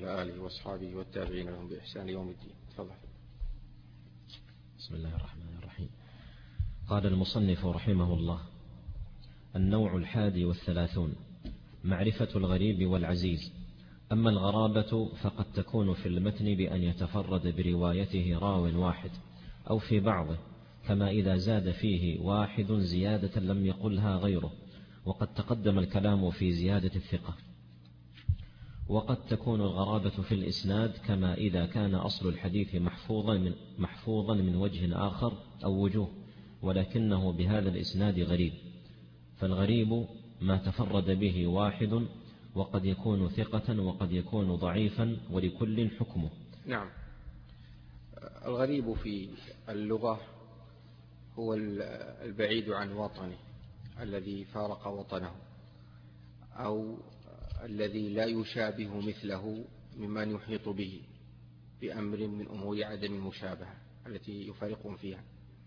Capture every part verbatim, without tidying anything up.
وعلى آله وأصحابه والتابعين لهم بإحسان يوم الدين. تفضل. بسم الله الرحمن الرحيم. قال المصنف رحمه الله: النوع الحادي والثلاثون: معرفة الغريب والعزيز. أما الغرابة فقد تكون في المتن بأن يتفرد بروايته راو واحد أو في بعضه، كما إذا زاد فيه واحد زيادة لم يقلها غيره، وقد تقدم الكلام في زيادة الثقة. وقد تكون الغرابة في الإسناد، كما إذا كان أصل الحديث محفوظا من, محفوظا من وجه آخر أو وجوه، ولكنه بهذا الإسناد غريب. فالغريب ما تفرد به واحد، وقد يكون ثقة وقد يكون ضعيفا، ولكل حكمه. نعم. الغريب في اللغة هو البعيد عن وطنه، الذي فارق وطنه، أو الذي لا يشابه مثله ممن يحيط به بأمر من أمور عدم المشابهة التي يفارقهم فيها.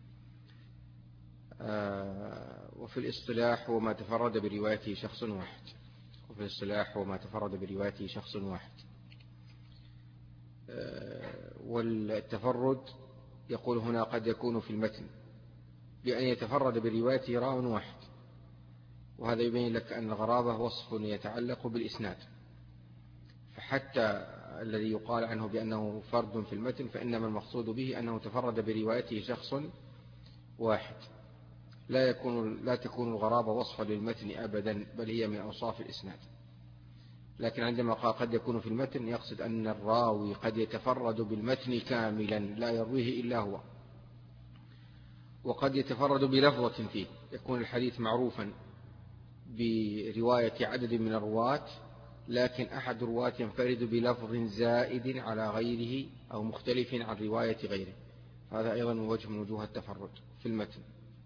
وفي الاصطلاح هو ما تفرد بروايته شخص واحد وفي الاصطلاح هو ما تفرد بروايته شخص واحد والتفرد يقول هنا قد يكون في المتن بأن يتفرد بروايته راو واحد، وهذا يبين لك أن الغرابة وصف يتعلق بالإسناد، فحتى الذي يقال عنه بأنه فرد في المتن فإنما المقصود به أنه تفرد بروايته شخص واحد. لا يكون لا تكون الغرابة وصفا للمتن أبدا، بل هي من أوصاف الإسناد. لكن عندما قال قد يكون في المتن يقصد أن الراوي قد يتفرد بالمتن كاملا لا يرويه إلا هو، وقد يتفرد بلفظة فيه، يكون الحديث معروفا برواية عدد من الرواة، لكن أحد الرواة ينفرد بلفظ زائد على غيره أو مختلف عن رواية غيره. هذا أيضا وجه من وجوه التفرد في المتن،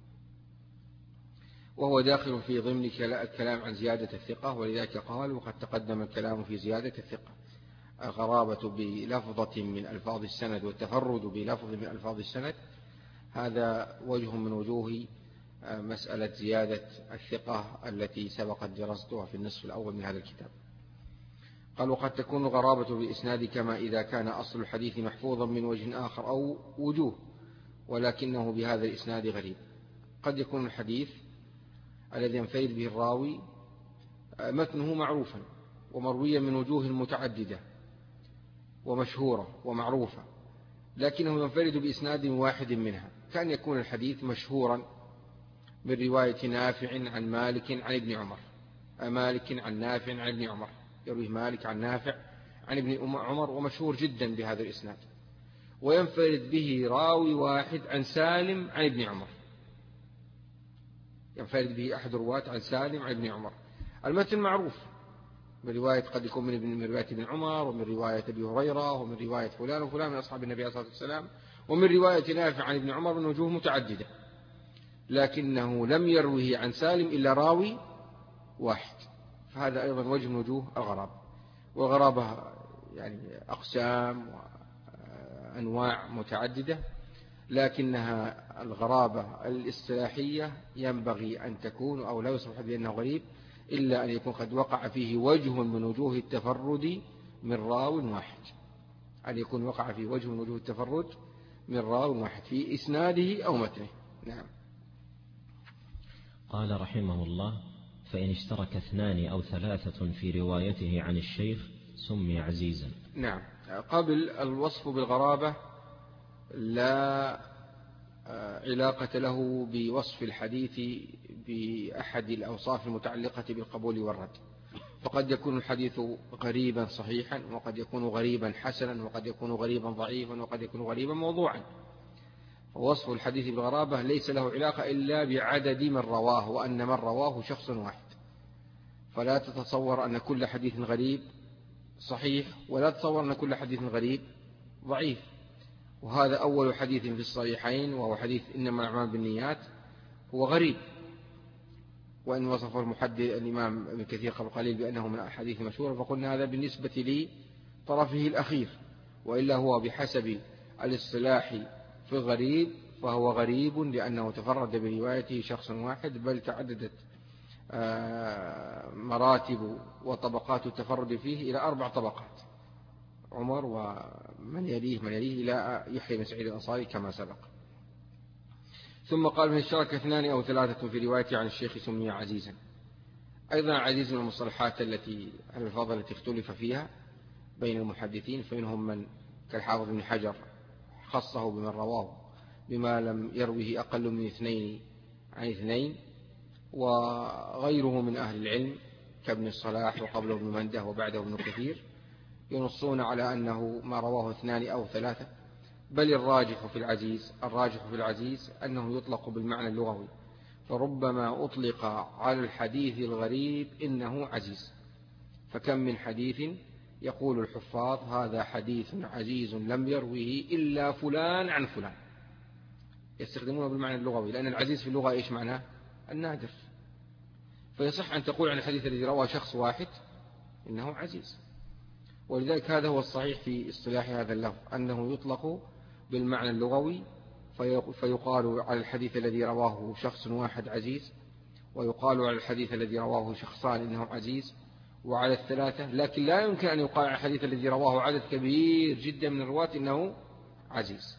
وهو داخل في ضمن الكلام عن زيادة الثقة، ولذلك قال وقد تقدم الكلام في زيادة الثقة. الغرابة بلفظة من ألفاظ السند والتفرد بلفظ من ألفاظ السند، هذا وجه من وجوه مسألة زيادة الثقة التي سبقت دراستها في النصف الأول من هذا الكتاب. قال وقد تكون الغرابة بالإسناد كما إذا كان أصل الحديث محفوظا من وجه آخر أو وجوه، ولكنه بهذا الإسناد غريب. قد يكون الحديث الذي ينفرد به الراوي متنه معروفا ومرويا من وجوه متعددة ومشهورة ومعروفة، لكنه ينفرد بإسناد واحد منها، كان يكون الحديث مشهورا من رواية نافع عن مالك عن ابن عمر، مالك عن نافع عن ابن عمر، يروي مالك عن نافع عن ابن عمر، ومشهور جدا بهذا الإسناد، وينفرد به راوي واحد عن سالم عن ابن عمر، ينفرد به أحد الرواة عن سالم عن ابن عمر. المتن معروف من رواية قد يكون من رواية ابن عمر، ومن رواية أبي هريرة، ومن رواية فلان وفلان من أصحاب النبي عليه الصلاة والسلام، ومن رواية نافع عن ابن عمر من وجوه متعددة، لكنه لم يروه عن سالم إلا راوي واحد، فهذا أيضا وجه من وجوه الغرابة. والغرابة يعني أقسام وأنواع متعددة، لكنها الغرابة الاصطلاحية ينبغي أن تكون أو لا يصبح بأنه غريب إلا أن يكون قد وقع فيه وجه من وجوه التفرد من راو واحد، أن يكون وقع فيه وجه من وجوه التفرد من راو واحد في إسناده أو متنه. نعم. قال رحمه الله: فإن اشترك اثنان أو ثلاثة في روايته عن الشيخ سمي عزيزا. نعم. قبل الوصف بالغرابة لا علاقة له بوصف الحديث بأحد الأوصاف المتعلقة بالقبول والرد، فقد يكون الحديث غريبا صحيحا، وقد يكون غريبا حسنا، وقد يكون غريبا ضعيفا، وقد يكون غريبا موضوعا. ووصف الحديث بالغرابة ليس له علاقة إلا بعدد من رواه، وأن من رواه شخص واحد، فلا تتصور أن كل حديث غريب صحيح، ولا تتصور أن كل حديث غريب ضعيف. وهذا أول حديث في الصحيحين، وهو حديث إنما الأعمال بالنيات، هو غريب، وإن وصف المحدث الإمام ابن كثير قبل قليل بأنه من الأحاديث المشهورة، فقلنا هذا بالنسبة لي طرفه الأخير، وإلا هو بحسب الاصطلاح في الغريب فهو غريب لأنه تفرد بروايته شخص واحد، بل تعددت مراتب وطبقات التفرد فيه إلى أربع طبقات. عمر ومن يليه من يليه إلى يحيى بن سعيد الأنصاري كما سبق. ثم قال: من اشترك اثنان أو ثلاثة في رواية عن الشيخ سمي عزيزا. أيضا عزيز من المصطلحات التي الألفاظ التي اختلف فيها بين المحدثين، فمنهم من كالحافظ بن حجر خصه بمن رواه بما لم يروه أقل من اثنين عن اثنين، وغيره من أهل العلم كابن الصلاح وقبله ابن منده وبعده ابن كثير ينصون على أنه ما رواه اثنان أو ثلاثة. بل الراجح في العزيز الراجح في العزيز أنه يطلق بالمعنى اللغوي، فربما أطلق على الحديث الغريب إنه عزيز. فكم من حديث يقول الحفاظ: هذا حديث عزيز لم يروه إلا فلان عن فلان، يستخدمونه بالمعنى اللغوي، لأن العزيز في اللغة إيش معناه؟ النادر. فيصح أن تقول عن الحديث الذي رواه شخص واحد إنه عزيز. ولذلك هذا هو الصحيح في اصطلاح هذا اللفظ، أنه يطلق بالمعنى اللغوي، فيقال على الحديث الذي رواه شخص واحد عزيز، ويقال على الحديث الذي رواه شخصان إنه عزيز، وعلى الثلاثة. لكن لا يمكن أن يقال على الحديث الذي رواه عدد كبير جدا من الرواة إنه عزيز،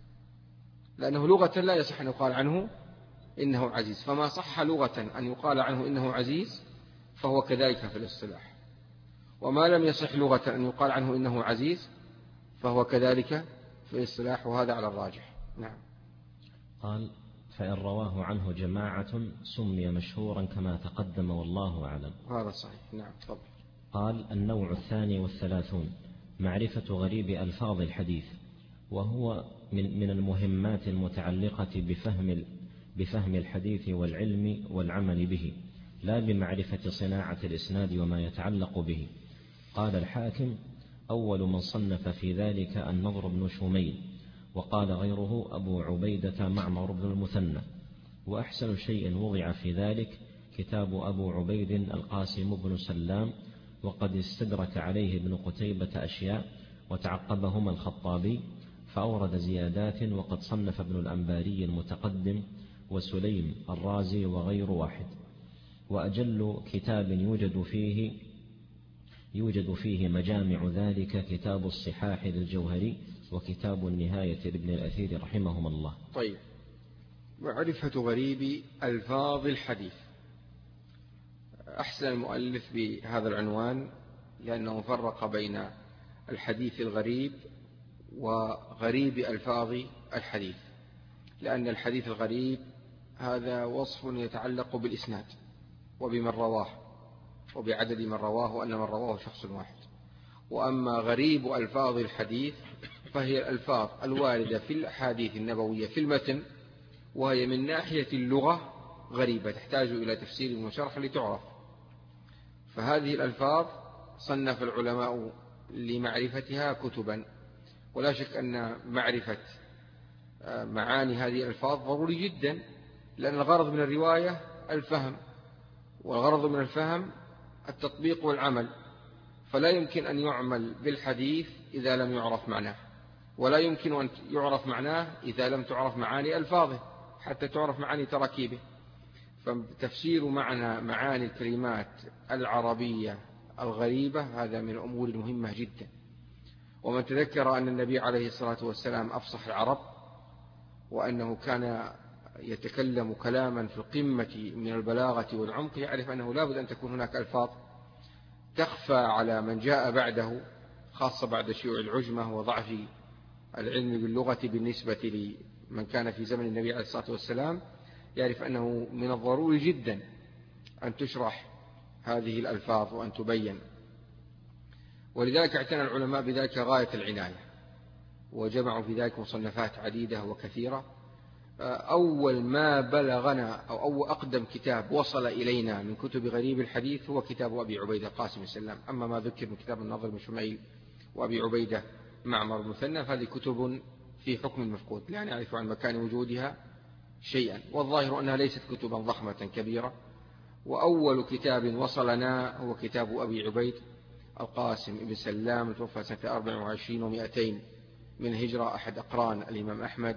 لأنه لغة لا يصح أن يقال عنه إنه عزيز. فما صح لغة أن يقال عنه إنه عزيز فهو كذلك في الاصطلاح، وما لم يصح لغة أن يقال عنه إنه عزيز فهو كذلك في الاصطلاح، وهذا على الراجح. نعم. قال: فإن رواه عنه جماعة سمي مشهورا كما تقدم والله أعلم. هذا صحيح. نعم. تفضل. قال: النوع الثاني والثلاثون معرفة غريب ألفاظ الحديث، وهو من من المهمات المتعلقة بفهم بفهم الحديث والعلم والعمل به، لا بمعرفة صناعة الإسناد وما يتعلق به. قال الحاكم: أول من صنف في ذلك النضر بن شميل، وقال غيره أبو عبيدة معمر بن المثنى. وأحسن شيء وضع في ذلك كتاب أبو عبيد القاسم بن سلام، وقد استدرك عليه ابن قتيبة أشياء وتعقبهما الخطابي فأورد زيادات، وقد صنف ابن الأنباري المتقدم وسليم الرازي وغير واحد. وأجل كتاب يوجد فيه يوجد فيه مجامع ذلك كتاب الصحاح للجوهري، وكتاب النهاية لابن الأثير رحمهما الله. طيب. معرفة غريب ألفاظ الحديث. أحسن المؤلف بهذا العنوان لأنه فرق بين الحديث الغريب وغريب ألفاظ الحديث، لأن الحديث الغريب هذا وصف يتعلق بالإسناد وبمن رواه وبعدد من رواه، وأن من رواه شخص واحد. وأما غريب ألفاظ الحديث فهي الألفاظ الواردة في الأحاديث النبوية في المتن، وهي من ناحية اللغة غريبة تحتاج إلى تفسير وشرح لتعرف. فهذه الألفاظ صنف العلماء لمعرفتها كتبا، ولا شك أن معرفة معاني هذه الألفاظ ضروري جدا، لأن الغرض من الرواية الفهم، والغرض من الفهم التطبيق والعمل. فلا يمكن أن يعمل بالحديث إذا لم يعرف معناه، ولا يمكن أن يعرف معناه إذا لم تعرف معاني ألفاظه حتى تعرف معاني تراكيبه. فتفسير معنى معاني الكلمات العربية الغريبة هذا من الأمور المهمة جدا. ومن تذكر أن النبي عليه الصلاة والسلام أفصح العرب، وأنه كان يتكلم كلاما في القمة من البلاغة والعمق، يعرف أنه لا بد أن تكون هناك ألفاظ تخفى على من جاء بعده، خاصة بعد شيوع العجمة وضعف العلم باللغة بالنسبة لمن كان في زمن النبي عليه الصلاة والسلام. يعرف أنه من الضروري جدا أن تشرح هذه الألفاظ وأن تبين. ولذلك اعتنى العلماء بذلك غاية العناية، وجمعوا في ذلك مصنفات عديدة وكثيرة. أول ما بلغنا أو أول أقدم كتاب وصل إلينا من كتب غريب الحديث هو كتاب أبي عبيدة القاسم السلام. أما ما ذكر من كتاب النضر بن شميل وأبي عبيدة معمر المثنى فهذه كتب في حكم المفقود، لا نعرف عن مكان وجودها شيئا، والظاهر أنها ليست كتبا ضخمة كبيرة. وأول كتاب وصلنا هو كتاب أبي عبيد القاسم بن سلام، توفى سنة أربع وعشرين ومئتين من هجرة، أحد أقران الإمام أحمد،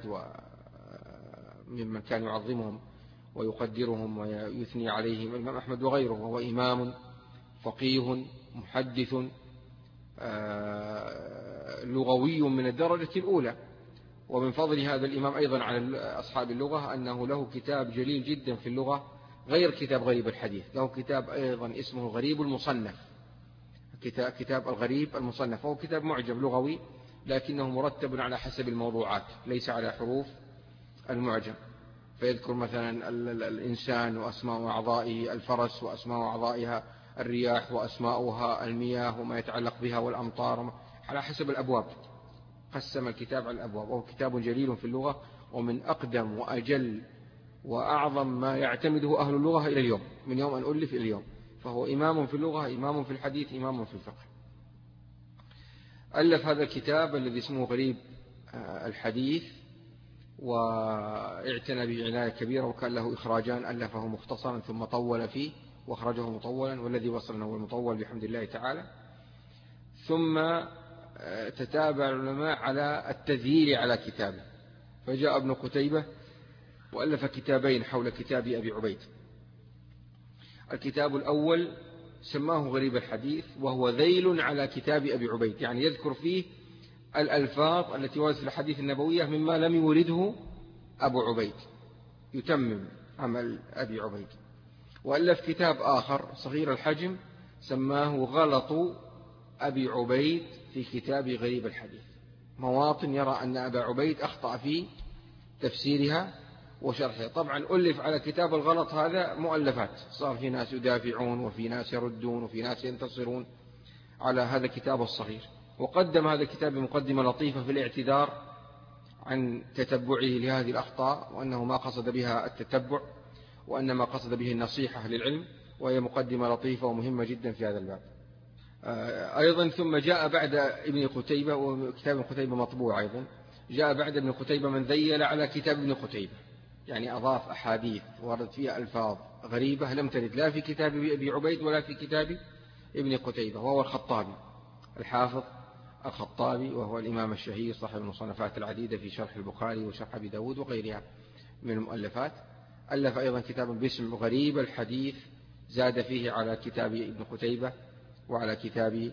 وممن كان يعظمهم ويقدرهم ويثني عليهم الإمام أحمد وغيره. وهو إمام فقيه محدث لغوي من الدرجة الأولى. ومن فضل هذا الإمام أيضا على أصحاب اللغة أنه له كتاب جليل جدا في اللغة غير كتاب غريب الحديث، له كتاب أيضا اسمه الغريب المصنف، كتاب, كتاب الغريب المصنف، وهو كتاب معجم لغوي لكنه مرتب على حسب الموضوعات ليس على حروف المعجم، فيذكر مثلا الإنسان وأسماء أعضائه، الفرس وأسماء أعضائها، الرياح وأسماؤها، المياه وما يتعلق بها، والأمطار، على حسب الأبواب، قسم الكتاب على الأبواب. وهو كتاب جليل في اللغة ومن أقدم وأجل وأعظم ما يعتمده أهل اللغة إلى اليوم، من يوم أن ألف إلى اليوم، فهو إمام في اللغة، إمام في الحديث، إمام في الفقه. ألف هذا الكتاب الذي اسمه غريب الحديث، واعتنى به عناية كبيرة، وكان له إخراجان، ألفه مختصرا ثم طول فيه وأخرجه مطولا، والذي وصلنا هو المطول بحمد الله تعالى. ثم تتابع العلماء على التذييل على كتابه، فجاء ابن قتيبة وألف كتابين حول كتاب أبي عبيد. الكتاب الأول سماه غريب الحديث، وهو ذيل على كتاب أبي عبيد، يعني يذكر فيه الألفاظ التي وردت في الحديث النبوية مما لم يورده أبو عبيد، يتمم عمل أبي عبيد. وألف كتاب آخر صغير الحجم سماه غلط أبي عبيد في كتاب غريب الحديث، مواطن يرى أن أبا عبيد أخطأ في تفسيرها وشرحها. طبعا ألف على كتاب الغلط هذا مؤلفات، صار في ناس يدافعون وفي ناس يردون وفي ناس ينتصرون على هذا الكتاب الصغير. وقدم هذا الكتاب بمقدمة لطيفة في الاعتذار عن تتبعه لهذه الأخطاء، وأنه ما قصد بها التتبع، وأنما قصد به النصيحة للعلم، وهي مقدمة لطيفة ومهمة جدا في هذا الباب. أيضا ثم جاء بعد ابن قتيبة، وكتاب ابن قتيبة مطبوع أيضا، جاء بعد ابن قتيبة من ذيل على كتاب ابن قتيبة، يعني أضاف أحاديث وردت فيها ألفاظ غريبة لم ترد لا في كتاب أبي عبيد ولا في كتاب ابن قتيبة، وهو الخطابي، الحافظ الخطابي، وهو الإمام الشهير صاحب المصنفات العديدة في شرح البخاري وشرح أبي داود وغيرها من المؤلفات. ألف أيضا كتابا باسم غريب الحديث، زاد فيه على كتاب ابن قتيبة وعلى كتاب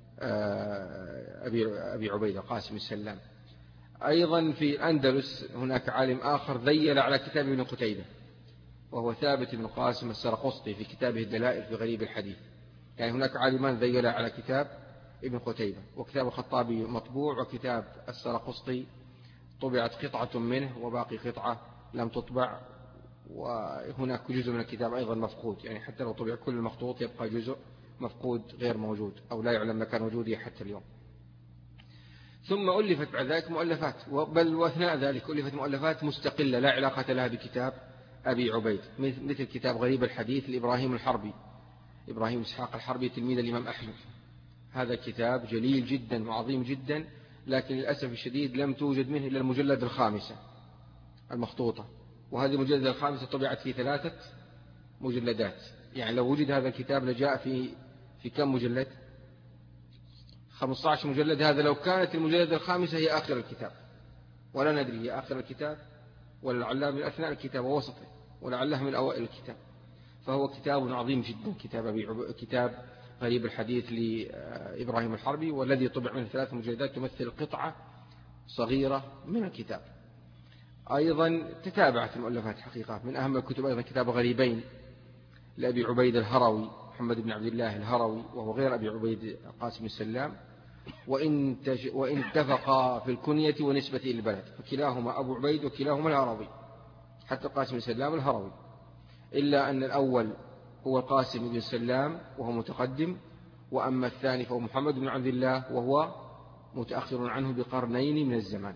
أبي عبيدة قاسم السلام. أيضا في الأندلس هناك عالم آخر ذيل على كتاب ابن قتيبة، وهو ثابت بن قاسم السرقسطي في كتابه الدلائل في غريب الحديث. يعني هناك عالمان ذيل على كتاب ابن قتيبة، وكتاب الخطابي مطبوع، وكتاب السرقسطي طبعت قطعة منه وباقي قطعة لم تطبع، وهناك جزء من الكتاب أيضا مفقود، يعني حتى لو طبع كل المخطوط يبقى جزء مفقود غير موجود أو لا يعلم مكان وجوده حتى اليوم. ثم ألفت بعد ذلك مؤلفات، بل وأثناء ذلك ألفت مؤلفات مستقلة لا علاقة لها بكتاب أبي عبيد، مثل كتاب غريب الحديث لإبراهيم الحربي، إبراهيم إسحاق الحربي تلميذ الإمام أحمد. هذا كتاب جليل جدا وعظيم جدا، لكن للأسف الشديد لم توجد منه إلا المجلد الخامسة المخطوطة، وهذه المجلد الخامسة طبعت في ثلاثة مجلدات. يعني لو وجد هذا الكتاب لجاء في في كم مجلد؟ خمسة عشر مجلد. هذا لو كانت المجلد الخامسة هي آخر الكتاب، ولا ندري هي آخر الكتاب ولا لعلها من أثناء الكتاب ووسطه ولعلها من أوائل الكتاب. فهو كتاب عظيم جدا، كتاب أبي عب... كتاب غريب الحديث لإبراهيم الحربي، والذي طبع من ثلاث مجلدات تمثل قطعة صغيرة من الكتاب. أيضا تتابعت المؤلفات حقيقة، من أهم الكتب أيضا كتاب غريبين لأبي عبيد الهروي، محمد بن عبد الله الهروي، وهو غير أبي عبيد قاسم السلام، وإن, تج... وإن اتفقا في الكنية ونسبة البلد، فكلاهما أبو عبيد وكلاهما الهروي، حتى قاسم السلام الهروي، إلا أن الأول هو القاسم بن سلام وهو متقدم، وأما الثاني فهو محمد بن عبد الله وهو متأخر عنه بقرنين من الزمان.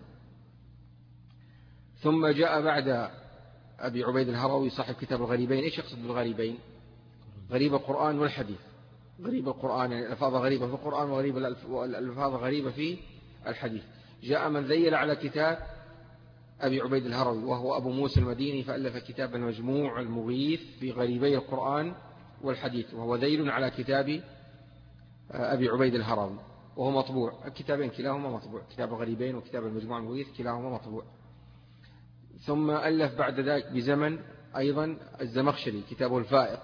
ثم جاء بعد أبي عبيد الهروي صاحب كتاب الغريبين. إيش يقصد بالغريبين؟ غريب القرآن والحديث. غريب القرآن يعني الألفاظ غريبة في القرآن، وغريب الألفاظ غريبة في الحديث. جاء من ذيل على كتاب أبي عبيد الهروي وهو أبو موسى المديني، فألف كتابا مجموع المغيث في غريبي القرآن والحديث، وهو ذيل على كتاب أبي عبيد الهروي وهو مطبوع. الكتابين كلاهما مطبوع، كتاب الغريبين وكتاب المجموع المغيث كلاهما مطبوع. ثم ألف بعد ذلك بزمن أيضا الزمخشري كتابه الفائق،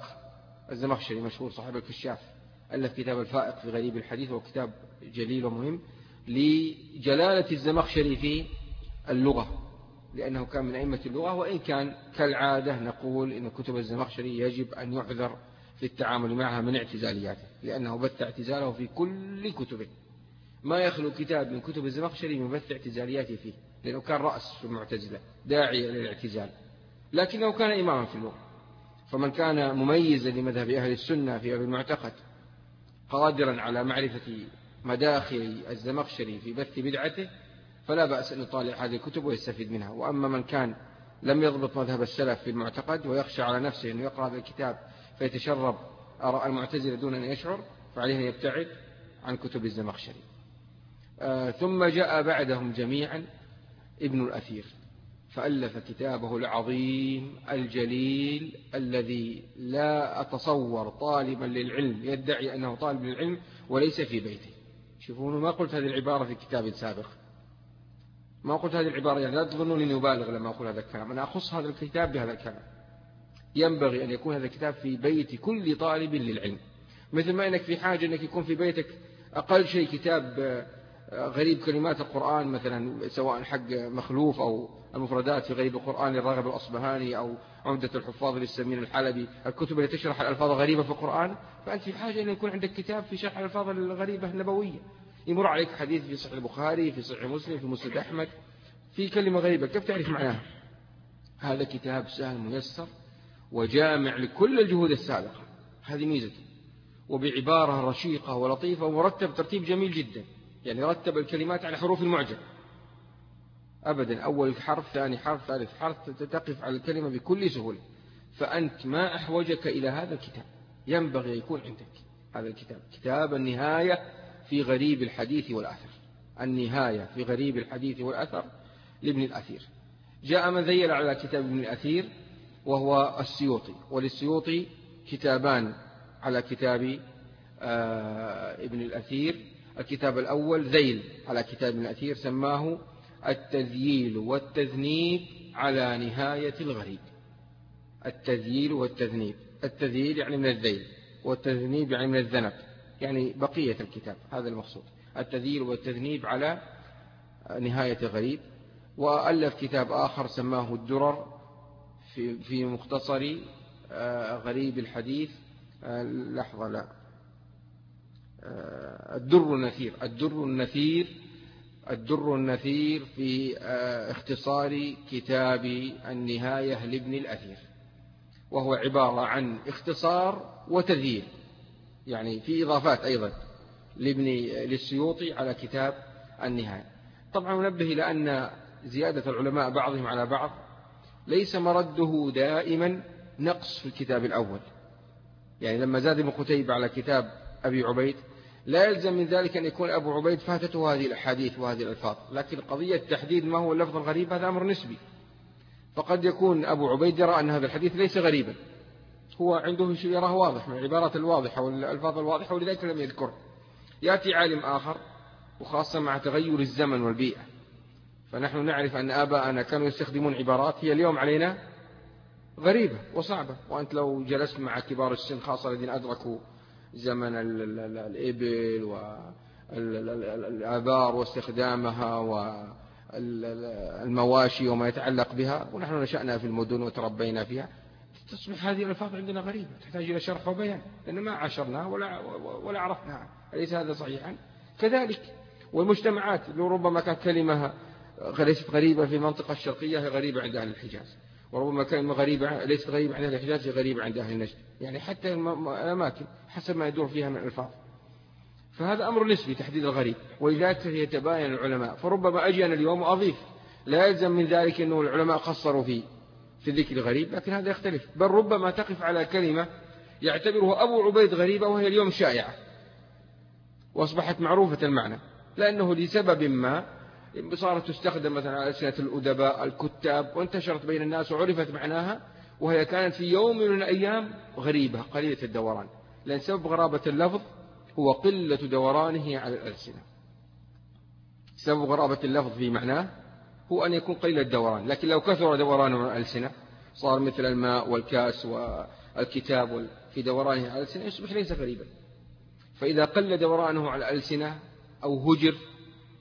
الزمخشري مشهور صاحب الكشاف، ألف كتاب الفائق في غريب الحديث، وكتاب جليل ومهم. لجلالة الزمخشري في اللغة، لأنه كان من أئمة اللغة، وإن كان كالعادة نقول إن كتب الزمخشري يجب أن يحذر في التعامل معها من اعتزالياته، لأنه بث اعتزاله في كل كتبه، ما يخلو كتاب من كتب الزمخشري من بث اعتزالياته فيه، لأنه كان رأس في المعتزلة داعية للاعتزال، لكنه كان إماما في اللغة. فمن كان مميزا لمذهب أهل السنة في هذا المعتقد قادرا على معرفة مداخل الزمخشري في بث بدعته فلا بأس أن يطالع هذه الكتب ويستفيد منها. وأما من كان لم يضبط مذهب السلف في المعتقد ويخشى على نفسه أن يقرأ هذا الكتاب فيتشرب آراء المعتزلة دون أن يشعر، فعليه أن يبتعد عن كتب الزمخشري. آه ثم جاء بعدهم جميعا ابن الأثير، فألف كتابه العظيم الجليل الذي لا أتصور طالبا للعلم يدعي أنه طالب للعلم وليس في بيته. شوفون، ما قلت هذه العبارة في كتاب سابق، ما قلت هذه العبارة، يعني لا تظنون أني أبالغ لما أقول هذا الكلام، أنا أخص هذا الكتاب بهذا الكلام. ينبغي أن يكون هذا الكتاب في بيت كل طالب للعلم، مثل ما أنك في حاجة أنك يكون في بيتك أقل شيء كتاب غريب كلمات القرآن مثلا، سواء حق مخلوف أو المفردات في غريب القرآن للراغب الأصبهاني أو عمدة الحفاظ للسمين الحلبي، الكتب التي تشرح الألفاظ الغريبة في القرآن، فأنت في حاجة أن يكون عندك كتاب في شرح الألفاظ الغريبة النبوية. يمر عليك حديث في صحيح البخاري، في صحيح مسلم، في مسند أحمد، في كلمة غريبة كيف تعرف معناها؟ هذا كتاب سهل ميسر وجامع لكل الجهود السابقة، هذه ميزته، وبعبارة رشيقة ولطيفة ومرتب ترتيب جميل جدا، يعني رتب الكلمات على حروف المعجم أبدا، أول حرف ثاني حرف ثالث حرف تقف على الكلمة بكل سهولة. فأنت ما أحوجك إلى هذا الكتاب، ينبغي يكون عندك هذا الكتاب، كتاب النهاية في غريب الحديث والأثر، النهاية في غريب الحديث والأثر لابن الأثير. جاء من ذيل على كتاب ابن الأثير وهو السيوطي، وللسيوطي كتابان على كتاب آه ابن الأثير. الكتاب الأول ذيل على كتاب ابن الأثير، سماه التذييل والتذنيب على نهاية الغريب. التذييل والتذنيب، التذييل يعني من الذيل، والتذنيب يعني من الذنب، يعني بقية الكتاب، هذا المقصود، التذييل والتذنيب على نهاية الغريب. وألف كتاب آخر سماه الدرر في, في مختصر غريب الحديث، لحظة لا الدر النثير، الدر النثير الدر النثير في اختصار كتاب النهاية لابن الأثير، وهو عبارة عن اختصار وتذييل، يعني في إضافات أيضا لابن للسيوطي على كتاب النهاية. طبعا ننبه إلى أن زيادة العلماء بعضهم على بعض ليس مرده دائما نقص في الكتاب الأول، يعني لما زاد ابن قتيبة على كتاب أبي عبيد لا يلزم من ذلك أن يكون أبو عبيد فاتته هذه الأحاديث وهذه الألفاظ، لكن قضية تحديد ما هو اللفظ الغريب هذا أمر نسبي، فقد يكون أبو عبيد يرى أن هذا الحديث ليس غريبا، هو عنده شيء يراه واضح من العبارات الواضحة والألفاظ الواضحة ولذلك لم يذكره. يأتي عالم آخر، وخاصة مع تغير الزمن والبيئة، فنحن نعرف أن آباءنا كانوا يستخدمون عبارات هي اليوم علينا غريبة وصعبة، وأنت لو جلست مع كبار السن خاصة الذين أدركوا زمن الإبل والآبار واستخدامها والمواشي وما يتعلق بها، ونحن نشأنا في المدن وتربينا فيها، تصبح هذه الألفاظ عندنا غريبة تحتاج إلى شرح وبيان، لأن ما عاشرناها ولا, ولا عرفناها، أليس هذا صحيحا؟ كذلك والمجتمعات لو ربما كانت كلمة ليست غريبة في المنطقة الشرقية هي غريبة عند أهل الحجاز، وربما كلمة غريبة ليست غريبة عند أهل الحجاز هي غريبة عند أهل النجد، يعني حتى الأماكن حسب ما يدور فيها من الألفاظ، فهذا أمر نسبي تحديد الغريب، ولذلك يتباين العلماء. فربما أجي أنا اليوم وأضيف، لا يلزم من ذلك أنه العلماء قصروا فيه في ذكر الغريب، لكن هذا يختلف، بل ربما تقف على كلمة يعتبرها أبو عبيد غريبة وهي اليوم شائعة وأصبحت معروفة المعنى، لأنه لسبب ما صارت تستخدم مثلا على ألسنة الأدباء الكتاب وانتشرت بين الناس وعرفت معناها، وهي كانت في يوم من الأيام غريبة قليلة الدوران، لأن سبب غرابة اللفظ هو قلة دورانه على الألسنة. سبب غرابة اللفظ في معناه هو أن يكون قليل الدوران، لكن لو كثر دورانه على الألسنة صار مثل الماء والكاس والكتاب في دورانه على الألسنة يصبح ليس غريبا. فإذا قل دورانه على الألسنة أو هجر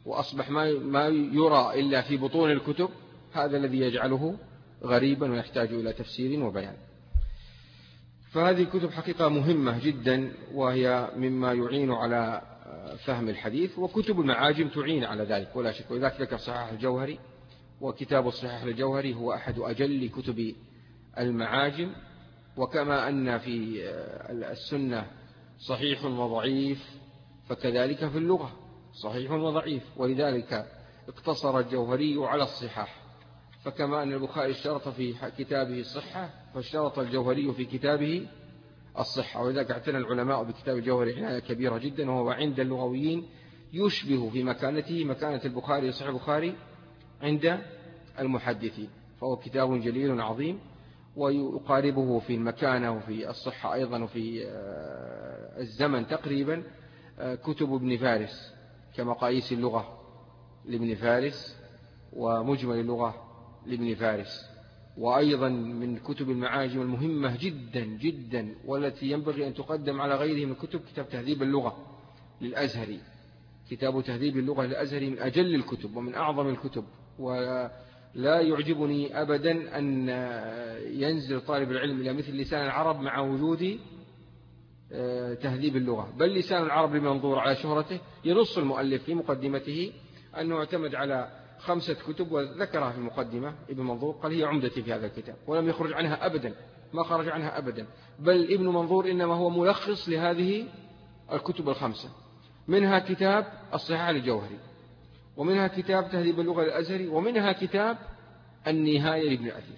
وأصبح ما يرى إلا في بطون الكتب، هذا الذي يجعله غريبا ويحتاج إلى تفسير وبيان. فهذه الكتب حقيقة مهمة جدا، وهي مما يعين على فهم الحديث، وكتب المعاجم تعين على ذلك ولا شك. ولذلك ذكر صحاح الجوهري، وكتاب الصحاح الجوهري هو أحد أجل كتب المعاجم. وكما أن في السنة صحيح وضعيف، فكذلك في اللغة صحيح وضعيف، ولذلك اقتصر الجوهري على الصحاح. فكما أن البخاري اشترط في كتابه الصحة، فاشترط الجوهري في كتابه الصحة. ولذلك اعتنى العلماء بكتاب الجوهري عناية كبيرة جدا، وهو عند اللغويين يشبه في مكانته مكانة البخاري صحيح البخاري عند المحدثين، فهو كتاب جليل عظيم، ويقاربه في المكانة وفي الصحة أيضا وفي الزمن تقريبا كتب ابن فارس كمقاييس اللغة لابن فارس ومجمل اللغة لابن فارس. وأيضا من كتب المعاجم المهمة جدا جدا والتي ينبغي أن تقدم على غيره من كتب كتاب تهذيب اللغة للأزهري. كتاب تهذيب اللغة للأزهري من أجل الكتب ومن أعظم الكتب، ولا يعجبني أبدا أن ينزل طالب العلم إلى مثل لسان العرب مع وجود تهذيب اللغة. بل لسان العرب لمنظور على شهرته ينص المؤلف في مقدمته أنه اعتمد على خمسة كتب وذكرها في المقدمة ابن منظور، قال هي عمدتي في هذا الكتاب، ولم يخرج عنها أبدا، ما خرج عنها أبدا. بل ابن منظور إنما هو ملخص لهذه الكتب الخمسة، منها كتاب الصحاح للجوهري، ومنها كتاب تهذيب اللغة للأزهري، ومنها كتاب النهاية لابن أثير.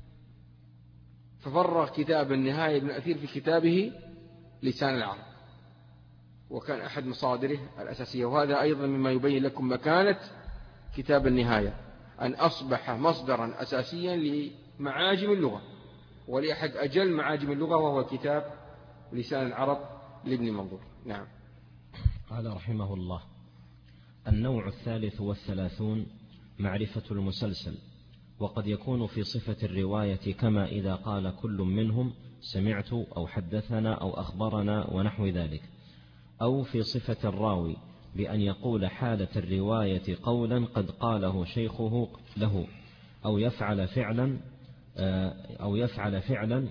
ففرغ كتاب النهاية لابن أثير في كتابه لسان العرب، وكان أحد مصادره الأساسية. وهذا أيضا مما يبين لكم مكانة كتاب النهاية، أن أصبح مصدرا أساسيا لمعاجم اللغة ولأحد أجل معاجم اللغة، وهو كتاب لسان العرب لابن منظور. نعم. قال رحمه الله: النوع الثالث والثلاثون معرفة المسلسل، وقد يكون في صفة الرواية كما إذا قال كل منهم سمعت أو حدثنا أو أخبرنا ونحو ذلك، أو في صفة الراوي بأن يقول حالة الرواية قولا قد قاله شيخه له، أو يفعل فعلا أو يفعل فعلا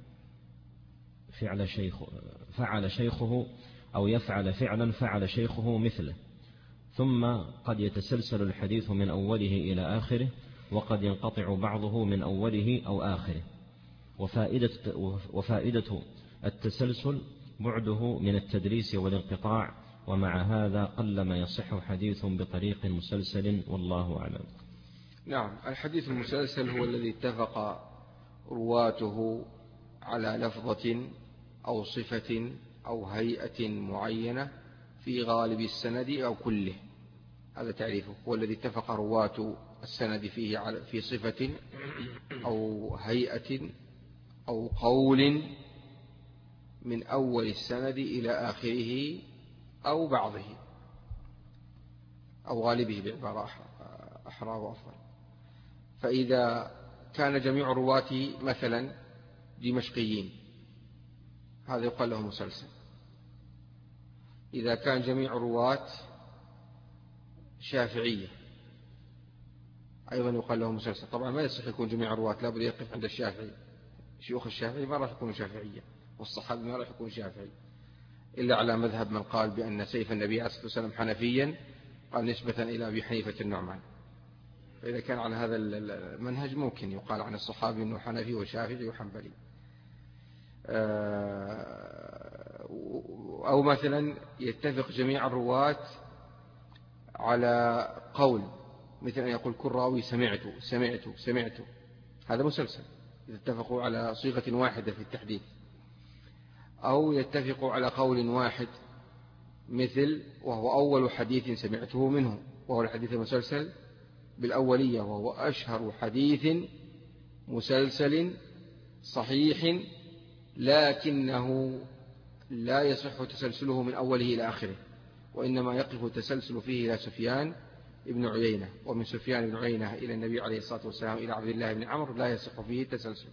فعل شيخ فعل شيخه أو يفعل فعلا فعل شيخه مثله. ثم قد يتسلسل الحديث من أوله إلى آخره، وقد ينقطع بعضه من أوله أو آخره. وفائدة, وفائدة التسلسل بعده من التدريس والانقطاع، ومع هذا قلما يصح حديث بطريق مسلسل، والله أعلم. نعم. الحديث المسلسل هو الذي اتفق رواته على لفظة أو صفة أو هيئة معينة في غالب السند أو كله، هذا تعريفه. هو الذي اتفق رواة السند فيه على في صفة أو هيئة أو قول من أول السند إلى آخره أو بعضه أو غالبه بعبارة أحرى وأفضل. فإذا كان جميع رواته مثلا دمشقيين، هذا يقال له مسلسل. إذا كان جميع رواة شافعية أيضا يقال له مسلسل. طبعا ما يصح يكون جميع الرواة، لا بد يقف عند الشافعي. شيوخ الشافعي ما راح يكونوا شافعية، والصحابي ما راح يكون شافعي، إلا على مذهب من قال بأن سيف النبي عليه الصلاة والسلام حنفيا، قال نسبة إلى أبي حنيفة النعمان. فإذا كان على هذا المنهج ممكن يقال عن الصحابي أنه حنفي وشافعي وحنبلي. أو مثلا يتفق جميع الرواة على قول، مثل أن يقول كل راوي سمعت سمعت سمعت، هذا مسلسل إذا اتفقوا على صيغة واحدة في التحديث. أو يتفقوا على قول واحد، مثل وهو أول حديث سمعته منه، وهو الحديث المسلسل بالأولية، وهو أشهر حديث مسلسل صحيح، لكنه لا يصح تسلسله من أوله إلى آخره، وإنما يقف التسلسل فيه إلى سفيان ابن عيينة، ومن سفيان بن عيينة إلى النبي عليه الصلاة والسلام إلى عبد الله بن عمرو لا يصح فيه التسلسل.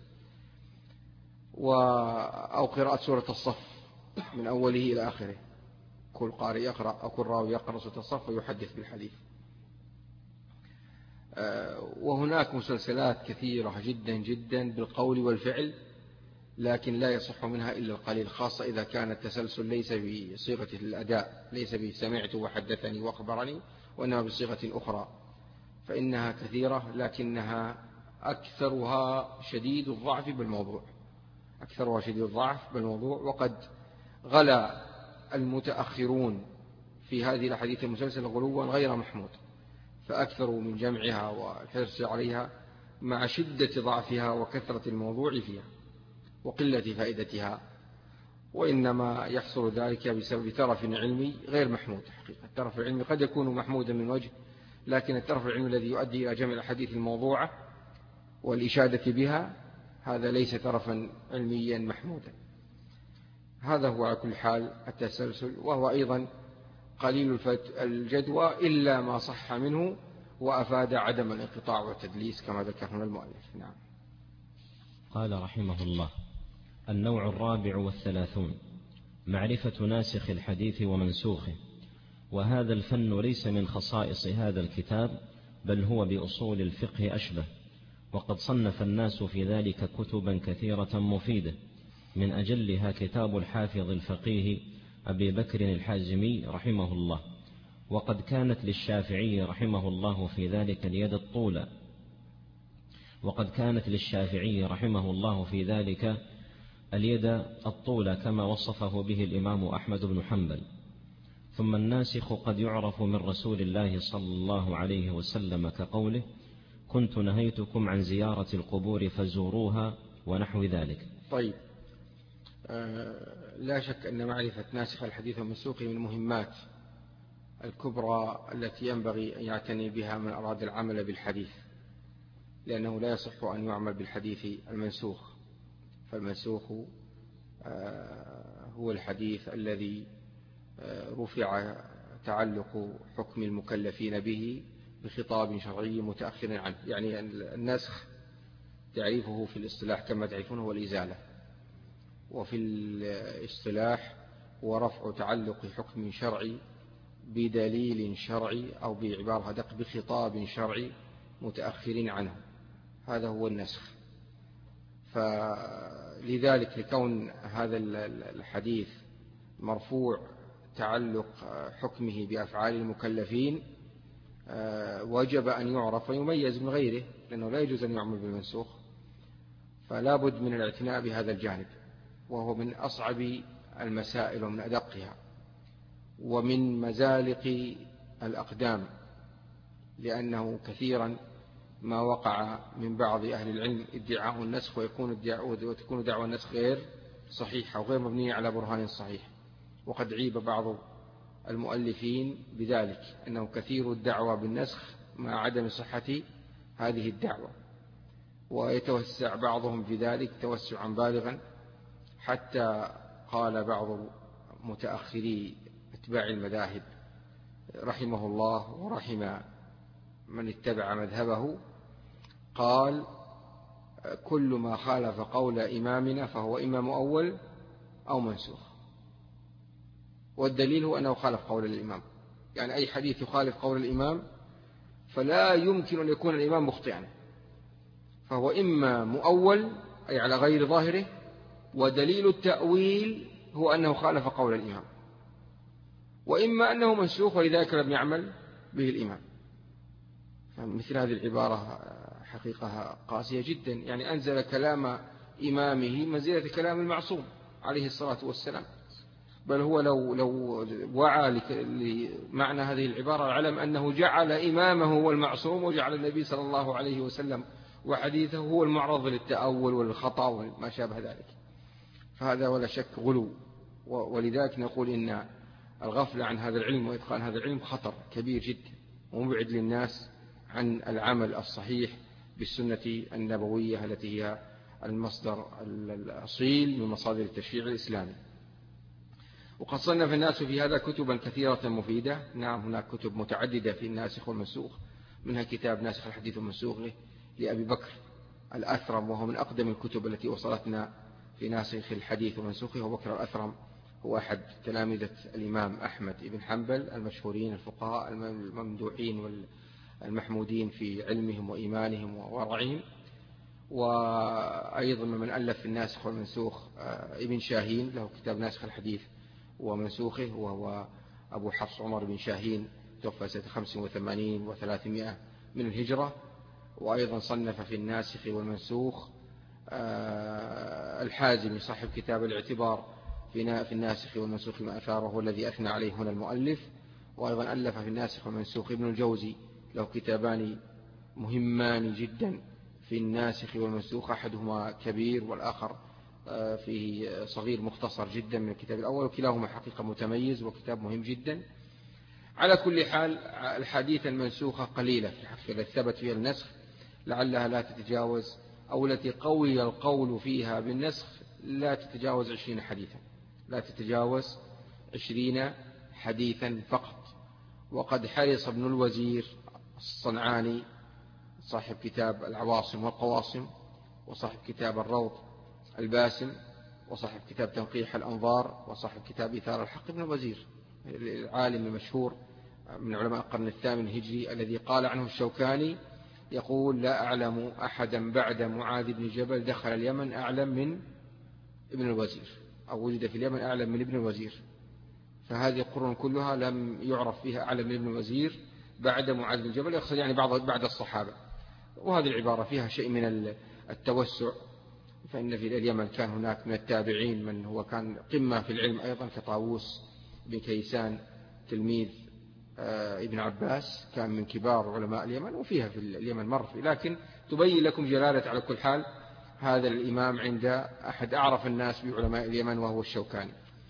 أو قراءة سورة الصف من أوله إلى آخره، كل قارئ يقرأ أو كل راوي يقرأ سورة الصف ويحدث بالحديث، وهناك مسلسلات كثيرة جدا جدا بالقول والفعل، لكن لا يصح منها إلا القليل، خاصة إذا كان التسلسل ليس بصيغة الأداء، ليس بسمعت وحدثني وأخبرني، وإنما بصيغة أخرى، فإنها كثيرة، لكنها أكثرها شديد الضعف بالموضوع، أكثرها شديد الضعف بالموضوع. وقد غلا المتأخرون في هذه الأحاديث المسلسلة غلوا غير محمود، فأكثروا من جمعها والحرص عليها مع شدة ضعفها وكثرة الموضوع فيها وقلة فائدتها، وإنما يحصل ذلك بسبب ترف علمي غير محمود. حقيقة الترف العلمي قد يكون محمودا من وجه، لكن الترف العلمي الذي يؤدي إلى جمع الأحاديث الموضوعة والإشادة بها هذا ليس ترفا علميا محمودا. هذا هو على كل حال التسلسل، وهو أيضا قليل الجدوى إلا ما صح منه وأفاد عدم الانقطاع والتدليس كما ذكر هنا المؤلف. نعم. قال رحمه الله: النوع الرابع والثلاثون معرفة ناسخ الحديث ومنسوخه. وهذا الفن ليس من خصائص هذا الكتاب، بل هو بأصول الفقه أشبه، وقد صنف الناس في ذلك كتبا كثيرة مفيدة، من أجلها كتاب الحافظ الفقيه أبي بكر الحازمي رحمه الله. وقد كانت للشافعي رحمه الله في ذلك اليد الطولى وقد كانت للشافعي رحمه الله في ذلك اليد الطولى كما وصفه به الإمام أحمد بن حنبل. ثم الناسخ قد يعرف من رسول الله صلى الله عليه وسلم كقوله: كنت نهيتكم عن زيارة القبور فزوروها، ونحو ذلك. طيب، آه لا شك أن معرفة ناسخ الحديث ومنسوخه من المهمات الكبرى التي ينبغي أن يعتني بها من أراد العمل بالحديث، لأنه لا يصح أن يعمل بالحديث المنسوخ، فالمنسوخ آه هو الحديث الذي آه رفع تعلق حكم المكلفين به بخطاب شرعي متأخر عنه. يعني النسخ تعريفه في الاصطلاح كما تعرفون هو الإزالة، وفي الاصطلاح هو رفع تعلق حكم شرعي بدليل شرعي، أو بعبارة أدق بخطاب شرعي متأخر عنه، هذا هو النسخ. فلذلك لكون هذا الحديث مرفوع تعلق حكمه بأفعال المكلفين وجب أن يعرف ويميز من غيره، لأنه لا يجوز أن يعمل بالمنسوخ، فلا بد من الاعتناء بهذا الجانب، وهو من أصعب المسائل ومن أدقها ومن مزالق الأقدام، لأنه كثيرا ما وقع من بعض أهل العلم ادعاء النسخ ويكون وتكون دعوى النسخ غير صحيحة وغير مبنية على برهان صحيح. وقد عيب بعض المؤلفين بذلك، أنه كثير الدعوى بالنسخ مع عدم صحة هذه الدعوة، ويتوسع بعضهم في ذلك توسعا بالغا، حتى قال بعض متأخري اتباع المذاهب رحمه الله ورحم من اتبع مذهبه، قال: كل ما خالف قول إمامنا فهو إما مؤول أو منسوخ. والدليل هو أنه خالف قول الإمام، يعني أي حديث يخالف قول الإمام فلا يمكن أن يكون الإمام مخطئا، فهو إما مؤول أي على غير ظاهره، ودليل التأويل هو أنه خالف قول الإمام، وإما أنه منسوخ ولذلك لم يعمل به الإمام. مثل هذه العبارة حقيقة قاسية جدا، يعني أنزل كلام إمامه منزلة كلام المعصوم عليه الصلاة والسلام، بل هو لو, لو وعى لمعنى هذه العبارة علم أنه جعل إمامه هو المعصوم، وجعل النبي صلى الله عليه وسلم وحديثه هو المعرض للتأول والخطأ وما شابه ذلك، فهذا ولا شك غلو. ولذلك نقول إن الغفلة عن هذا العلم وإتقان هذا العلم خطر كبير جدا، ومبعد للناس عن العمل الصحيح بالسنة النبوية التي هي المصدر الأصيل من مصادر التشريع الإسلامي. وقد صنف الناس في هذا كتبا كثيرة مفيدة. نعم، هناك كتب متعددة في الناسخ والمنسوخ، منها كتاب ناسخ الحديث والمنسوخ لأبي بكر الأثرم، وهو من أقدم الكتب التي وصلتنا في ناسخ الحديث ومنسوخه. وبكر الأثرم هو أحد تلامذة الإمام أحمد بن حنبل المشهورين الفقهاء الممدوحين المحمودين في علمهم وإيمانهم وورعهم. وأيضا من ألف في الناسخ والمنسوخ ابن شاهين له كتاب ناسخ الحديث ومنسوخه، وهو أبو حفص عمر بن شاهين، توفى سنة خمس وثمانين وثلاثمائة من الهجرة. وأيضا صنف في الناسخ والمنسوخ الحازمي صاحب كتاب الاعتبار في الناسخ والمنسوخ ما أثاره والذي أثنى عليه هنا المؤلف. وأيضا ألف في الناسخ والمنسوخ ابن الجوزي، له كتابان مهمان جدا في الناسخ والمنسوخ، أحدهما كبير والآخر فيه صغير مختصر جدا من الكتاب الأول، وكلاهما حقيقة متميز وكتاب مهم جدا. على كل حال الحديث المنسوخة قليلة في حق التي ثبت فيها النسخ، لعلها لا تتجاوز، أو التي قوي القول فيها بالنسخ لا تتجاوز عشرين حديثا، لا تتجاوز عشرين حديثا فقط. وقد حرص ابن الوزير الصنعاني صاحب كتاب العواصم والقواصم، وصاحب كتاب الروض الباسم، وصاحب كتاب تنقيح الأنظار، وصاحب كتاب إثار الحق، ابن الوزير العالم المشهور من علماء القرن الثامن الهجري الذي قال عنه الشوكاني يقول: لا أعلم أحدا بعد معاذ بن جبل دخل اليمن أعلم من ابن الوزير، أو وجد في اليمن أعلم من ابن الوزير. فهذه القرون كلها لم يعرف فيها أعلم من ابن الوزير بعد معاذ بن جبل، يقصد يعني بعض بعد الصحابة. وهذه العبارة فيها شيء من التوسع، فإن في اليمن كان هناك من التابعين من هو كان قمة في العلم أيضا، كطاووس بن كيسان تلميذ ابن عباس، كان من كبار علماء اليمن، وفيها في اليمن مر فيه. لكن تبين لكم جلالة على كل حال هذا الإمام عند أحد أعرف الناس بعلماء اليمن وهو الشوكاني.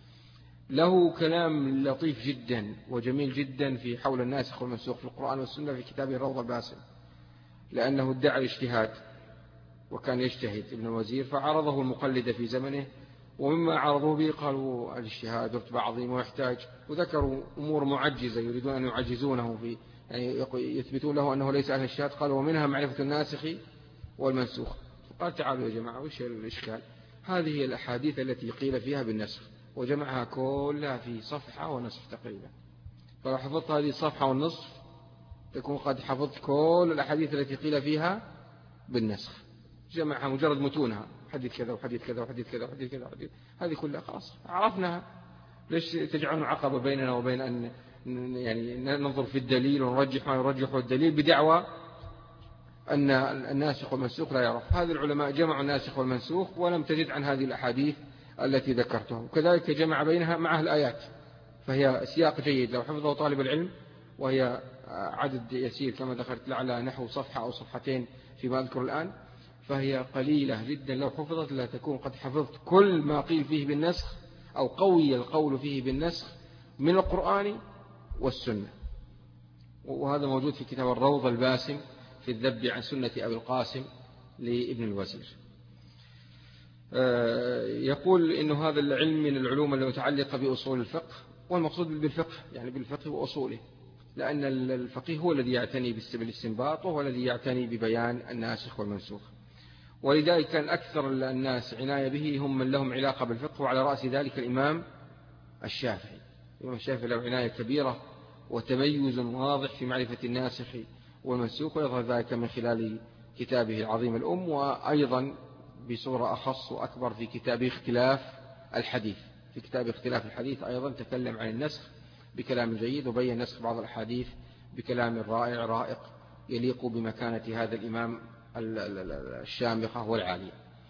له كلام لطيف جدا وجميل جدا في حول الناسخ والمنسوخ في القرآن والسنة في كتابه الروض الباسم، لأنه ادعى الاجتهاد وكان يجتهد ابن الوزير، فعرضه المقلد في زمنه، ومما عرضوه به قالوا الاجتهاد رتبة عظيمة ويحتاج، وذكروا أمور معجزة يريدون أن يعجزونه في، يعني يثبتون له أنه ليس أهل الاجتهاد. قالوا: ومنها معرفة الناسخ والمنسوخ. فقال: تعالوا يا جماعة، وش الإشكال؟ هذه هي الأحاديث التي قيل فيها بالنسخ، وجمعها كلها في صفحة ونصف تقريبا. فلو حفظت هذه الصفحة والنصف تكون قد حفظت كل الأحاديث التي قيل فيها بالنسخ، جمعها مجرد متونها، حديث كذا وحديث كذا وحديث كذا وحديث كذا وحديث، هذه كلها خلاص عرفناها. ليش تجعلون عقبة بيننا وبين أن يعني ننظر في الدليل ونرجح ما يرجحه الدليل بدعوى أن الناسخ والمنسوخ لا يعرف؟ هذه العلماء جمعوا الناسخ والمنسوخ ولم تجد عن هذه الأحاديث التي ذكرتها، وكذلك جمع بينها معها الآيات، فهي سياق جيد لو حفظه طالب العلم، وهي عدد يسير كما ذكرت لعلها نحو صفحة أو صفحتين فيما أذكر الآن، فهي قليلة جدا لو حفظت لا تكون قد حفظت كل ما قيل فيه بالنسخ أو قوي القول فيه بالنسخ من القرآن والسنة. وهذا موجود في كتاب الروض الباسم في الذب عن سنة أبي القاسم لابن الوزير. يقول إن هذا العلم من العلوم المتعلقة بأصول الفقه، والمقصود بالفقه يعني بالفقه وأصوله، لأن الفقيه هو الذي يعتني بالاستنباط، وهو الذي يعتني ببيان الناسخ والمنسوخ. ولذلك كان أكثر الناس عناية به هم من لهم علاقة بالفقه، وعلى رأس ذلك الإمام الشافعي. الإمام الشافعي له عناية كبيرة وتميز واضح في معرفة الناسخ والمنسوخ، ويظهر ذلك من خلال كتابه العظيم الأم، وأيضا بصورة أخص وأكبر في كتاب اختلاف الحديث. في كتاب اختلاف الحديث أيضا تكلم عن النسخ بكلام جيد، وبين نسخ بعض الأحاديث بكلام رائع رائق يليق بمكانة هذا الإمام الشامخة والعالية.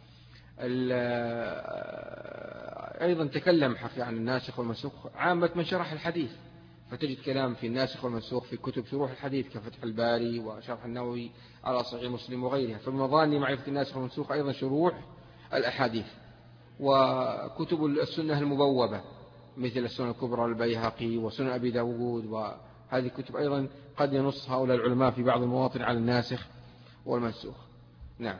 أيضا تكلم حقيقة عن الناسخ والمنسوخ عامة من شرح الحديث، فتجد كلام في الناسخ والمنسوخ في كتب شروح الحديث كفتح الباري وشرح النووي على صحيح مسلم وغيرها. فمن مظان معرفة الناسخ والمنسوخ أيضا شروح الأحاديث، وكتب السنة المبوبة مثل السنة الكبرى للبيهقي وسنن أبي داود، وهذه الكتب أيضا قد ينص هؤلاء العلماء في بعض المواطن على الناسخ والمنسوخ. نعم.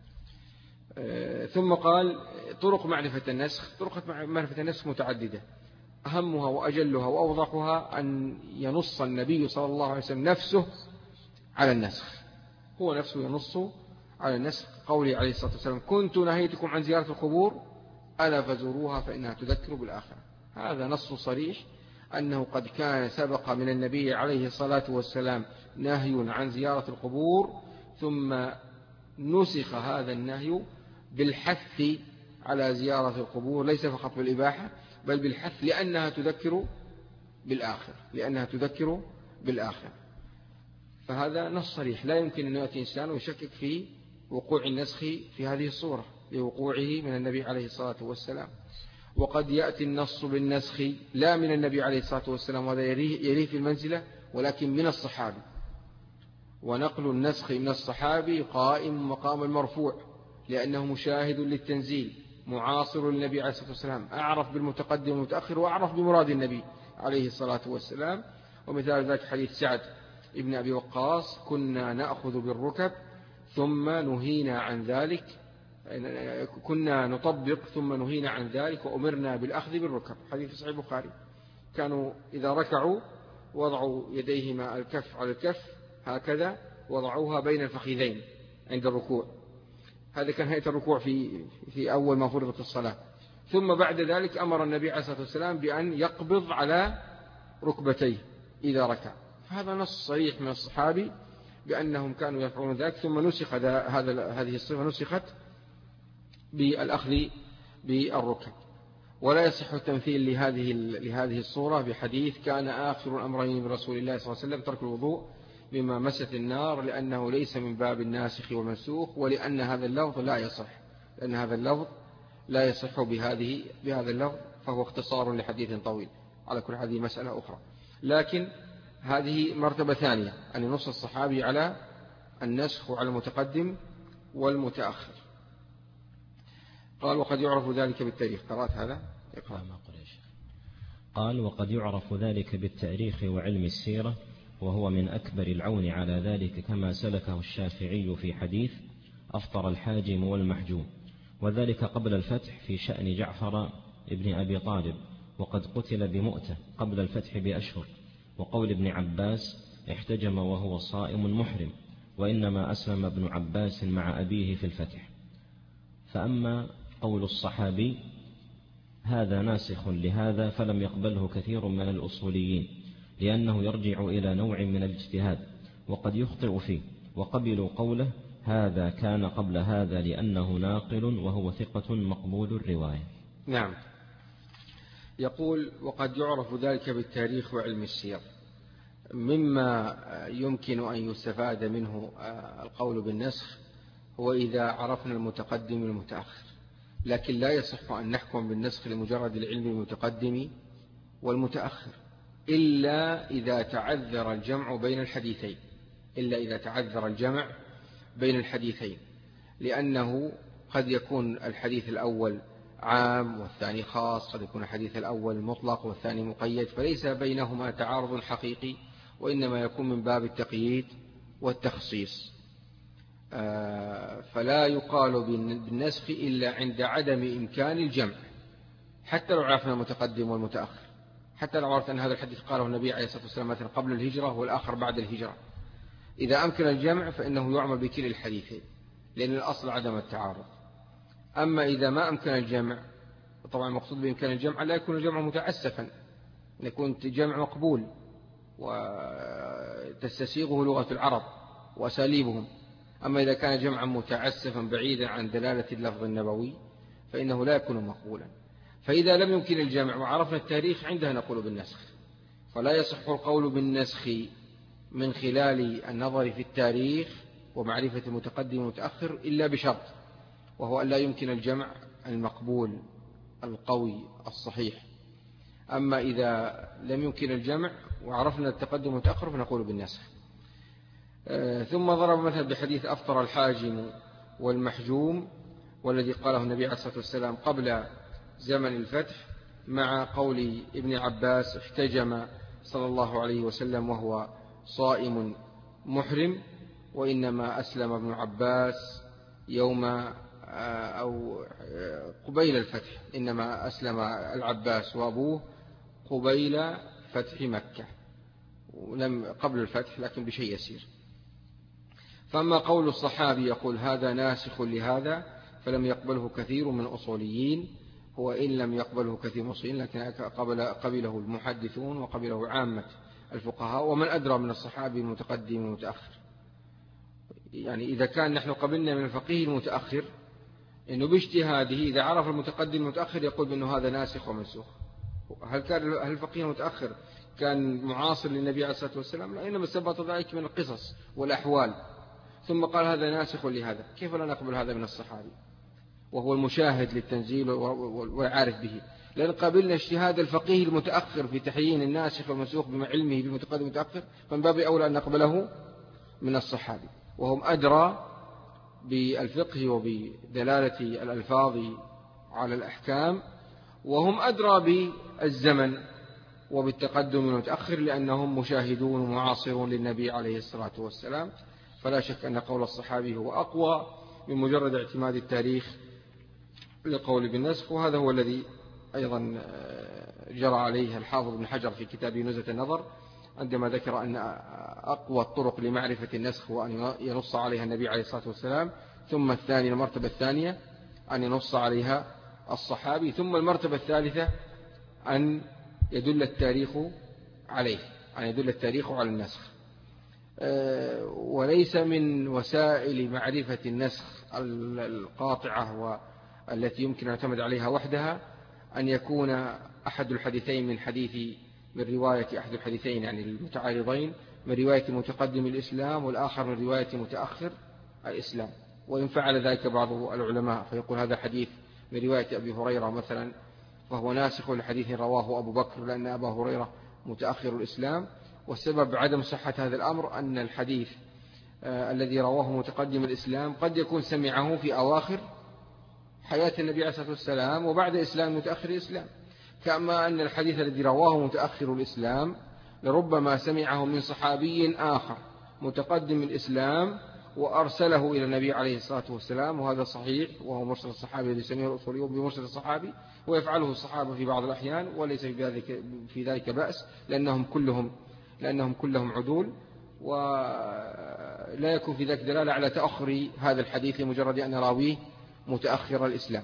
ثم قال: طرق معرفة النسخ. طرق معرفة النسخ متعددة، أهمها وأجلها وأوضحها أن ينص النبي صلى الله عليه وسلم نفسه على النسخ، هو نفسه ينص على النسخ. قوله عليه الصلاة والسلام: كنت نهيتكم عن زيارة القبور ألا فزوروها فإنها تذكر بالآخرة. هذا نص صريح أنه قد كان سبق من النبي عليه الصلاة والسلام نهي عن زيارة القبور، ثم نسخ هذا النهي بالحث على زيارة القبور، ليس فقط بالإباحة بل بالحث، لأنها تذكر بالآخر لأنها تذكر بالآخر فهذا نص صريح، لا يمكن أن يأتي إنسان ويشكك في وقوع النسخ في هذه الصورة لوقوعه من النبي عليه الصلاة والسلام. وقد يأتي النص بالنسخ لا من النبي عليه الصلاة والسلام، وهذا يليه في المنزلة، ولكن من الصحابي، ونقل النسخ من الصحابي قائم مقام المرفوع، لأنه مشاهد للتنزيل، معاصر للنبي عليه الصلاة والسلام، أعرف بالمتقدم والمتأخر، وأعرف بمراد النبي عليه الصلاة والسلام. ومثال ذلك حديث سعد ابن أبي وقاص: كنا نأخذ بالركب ثم نهينا عن ذلك، كنا نطبق ثم نهينا عن ذلك وأمرنا بالأخذ بالركب، حديث صحيح البخاري. كانوا إذا ركعوا وضعوا يديهما الكف على الكف هكذا، وضعوها بين الفخذين عند الركوع، هذا كان هيئة الركوع في في أول ما فرضت الصلاة. ثم بعد ذلك أمر النبي عليه الصلاة والسلام بأن يقبض على ركبتيه إذا ركع، فهذا نص صريح من الصحابي بأنهم كانوا يفعلون ذلك. ثم نسخ هذا هذه الصفة نسخت بالأخذ بالركب. ولا يصح التمثيل لهذه لهذه الصورة بحديث: كان آخر الأمرين من رسول الله صلى الله عليه وسلم ترك الوضوء بما مست النار، لأنه ليس من باب الناسخ والمنسوخ، ولأن هذا اللفظ لا يصح لأن هذا اللفظ لا يصح بهذه بهذا اللفظ، فهو اختصار لحديث طويل. على كل هذه مسألة أخرى، لكن هذه مرتبة ثانية، أن ينص الصحابي على النسخ وعلى المتقدم والمتأخر. قال: وقد يعرف ذلك بالتاريخ. قرأت هذا؟ اقرأ. قال: وقد يعرف ذلك بالتاريخ وعلم السيرة، وهو من أكبر العون على ذلك، كما سلكه الشافعي في حديث: أفطر الحاجم والمحجوم، وذلك قبل الفتح في شأن جعفر ابن أبي طالب، وقد قتل بمؤتة قبل الفتح بأشهر. وقول ابن عباس: احتجم وهو صائم محرم، وإنما أسلم ابن عباس مع أبيه في الفتح. فأما قول الصحابي: هذا ناسخ لهذا، فلم يقبله كثير من الأصوليين، لأنه يرجع إلى نوع من الاجتهاد وقد يخطئ فيه، وقبلوا قوله: هذا كان قبل هذا، لأنه ناقل وهو ثقة مقبول الرواية. نعم. يقول: وقد يعرف ذلك بالتاريخ وعلم السير. مما يمكن أن يستفاد منه القول بالنسخ هو إذا عرفنا المتقدم والمتأخر، لكن لا يصح أن نحكم بالنسخ لمجرد العلم المتقدم والمتأخر، إلا إذا تعذر الجمع بين الحديثين إلا إذا تعذر الجمع بين الحديثين لأنه قد يكون الحديث الأول عام والثاني خاص، قد يكون الحديث الأول مطلق والثاني مقيد، فليس بينهما تعارض حقيقي، وإنما يكون من باب التقييد والتخصيص. فلا يقال بالنسخ إلا عند عدم إمكان الجمع، حتى لو عرفنا المتقدم والمتأخر، حتى لو عرفت أن هذا الحديث قاله النبي عليه الصلاة والسلام مثلا قبل الهجرة والآخر بعد الهجرة، إذا أمكن الجمع فإنه يعمل بكل الحديثين، لأن الأصل عدم التعارض. أما إذا ما أمكن الجمع، طبعا المقصود بإمكان الجمع لا يكون الجمع متعسفا، يكون جمع مقبول وتستسيغه لغة العرب وأساليبهم. أما إذا كان جمعا متعسفا بعيدا عن دلالة اللفظ النبوي فإنه لا يكون مقبولا. فإذا لم يمكن الجمع وعرفنا التاريخ، عندها نقول بالنسخ. فلا يصح القول بالنسخ من خلال النظر في التاريخ ومعرفة المتقدم والمتأخر إلا بشرط، وهو أن لا يمكن الجمع المقبول القوي الصحيح. أما إذا لم يمكن الجمع وعرفنا التقدم والمتأخر فنقول بالنسخ. ثم ضرب مثل بحديث أفطر الحاجم والمحجوم، والذي قاله النبي عليه الصلاة والسلام قبل زمن الفتح، مع قول ابن عباس: احتجم صلى الله عليه وسلم وهو صائم محرم، وإنما أسلم ابن عباس يوم أو قبيل الفتح، إنما أسلم العباس وأبوه قبيل فتح مكة، ولم قبل الفتح لكن بشيء يسير. فأما قول الصحابي يقول: هذا ناسخ لهذا، فلم يقبله كثير من الأصوليين، وإن لم يقبله كثير من المصريين لكن قبل قبله المحدثون وقبله عامة الفقهاء، ومن أدرى من الصحابي المتقدم والمتأخر. يعني إذا كان نحن قبلنا من الفقيه المتأخر إنه باجتهاده إذا عرف المتقدم المتأخر يقول بأنه هذا ناسخ ومنسوخ. هل كان هل الفقيه المتأخر كان معاصر للنبي عليه الصلاة والسلام؟ لا، إنما استنبط ذلك من القصص والأحوال ثم قال هذا ناسخ لهذا. كيف لا نقبل هذا من الصحابي وهو المشاهد للتنزيل والعارف به؟ لأن قابلنا اجتهاد الفقيه المتأخر في تحيين الناسخ والمنسوخ بما علمه بالمتقدم المتأخر، فمن باب أولى أن نقبله من الصحابي، وهم أدرى بالفقه وبدلالة الألفاظ على الأحكام، وهم أدرى بالزمن وبالتقدم المتأخر لأنهم مشاهدون ومعاصرون للنبي عليه الصلاة والسلام. فلا شك أن قول الصحابي هو أقوى من مجرد اعتماد التاريخ للقول بالنسخ، وهذا هو الذي أيضا جرى عليه الحافظ بن حجر في كتابه نزهة النظر عندما ذكر أن أقوى الطرق لمعرفة النسخ هو أن ينص عليها النبي عليه الصلاة والسلام، ثم الثاني المرتبة الثانية أن ينص عليها الصحابي، ثم المرتبة الثالثة أن يدل التاريخ عليه، أن يدل التاريخ على النسخ. وليس من وسائل معرفة النسخ القاطعة والتي يمكن أن يعتمد عليها وحدها أن يكون أحد الحديثين من حديث من رواية أحد الحديثين يعني المتعارضين من رواية متقدم الإسلام والآخر من رواية متأخر الإسلام. وإن فعل ذلك بعض العلماء فيقول هذا حديث من رواية أبي هريرة مثلا فهو ناسخ لحديث رواه أبو بكر لأن أبا هريرة متأخر الإسلام، والسبب عدم صحة هذا الأمر أن الحديث آه الذي رواه متقدم الإسلام قد يكون سمعه في أواخر حياة النبي عليه الصلاة والسلام وبعد إسلام متأخر الإسلام، كما أن الحديث الذي رواه متأخر الإسلام لربما سمعه من صحابي آخر متقدم الإسلام وأرسله إلى النبي عليه الصلاة والسلام، وهذا صحيح وهو مرسل الصحابي الذي سميه الأصوليون بمرسل الصحابي، ويفعله الصحابة في بعض الأحيان وليس في ذلك في ذلك بأس لأنهم كلهم لأنهم كلهم عدول، ولا يكون في ذلك دلالة على تأخر هذا الحديث لمجرد أن راويه متأخر الإسلام.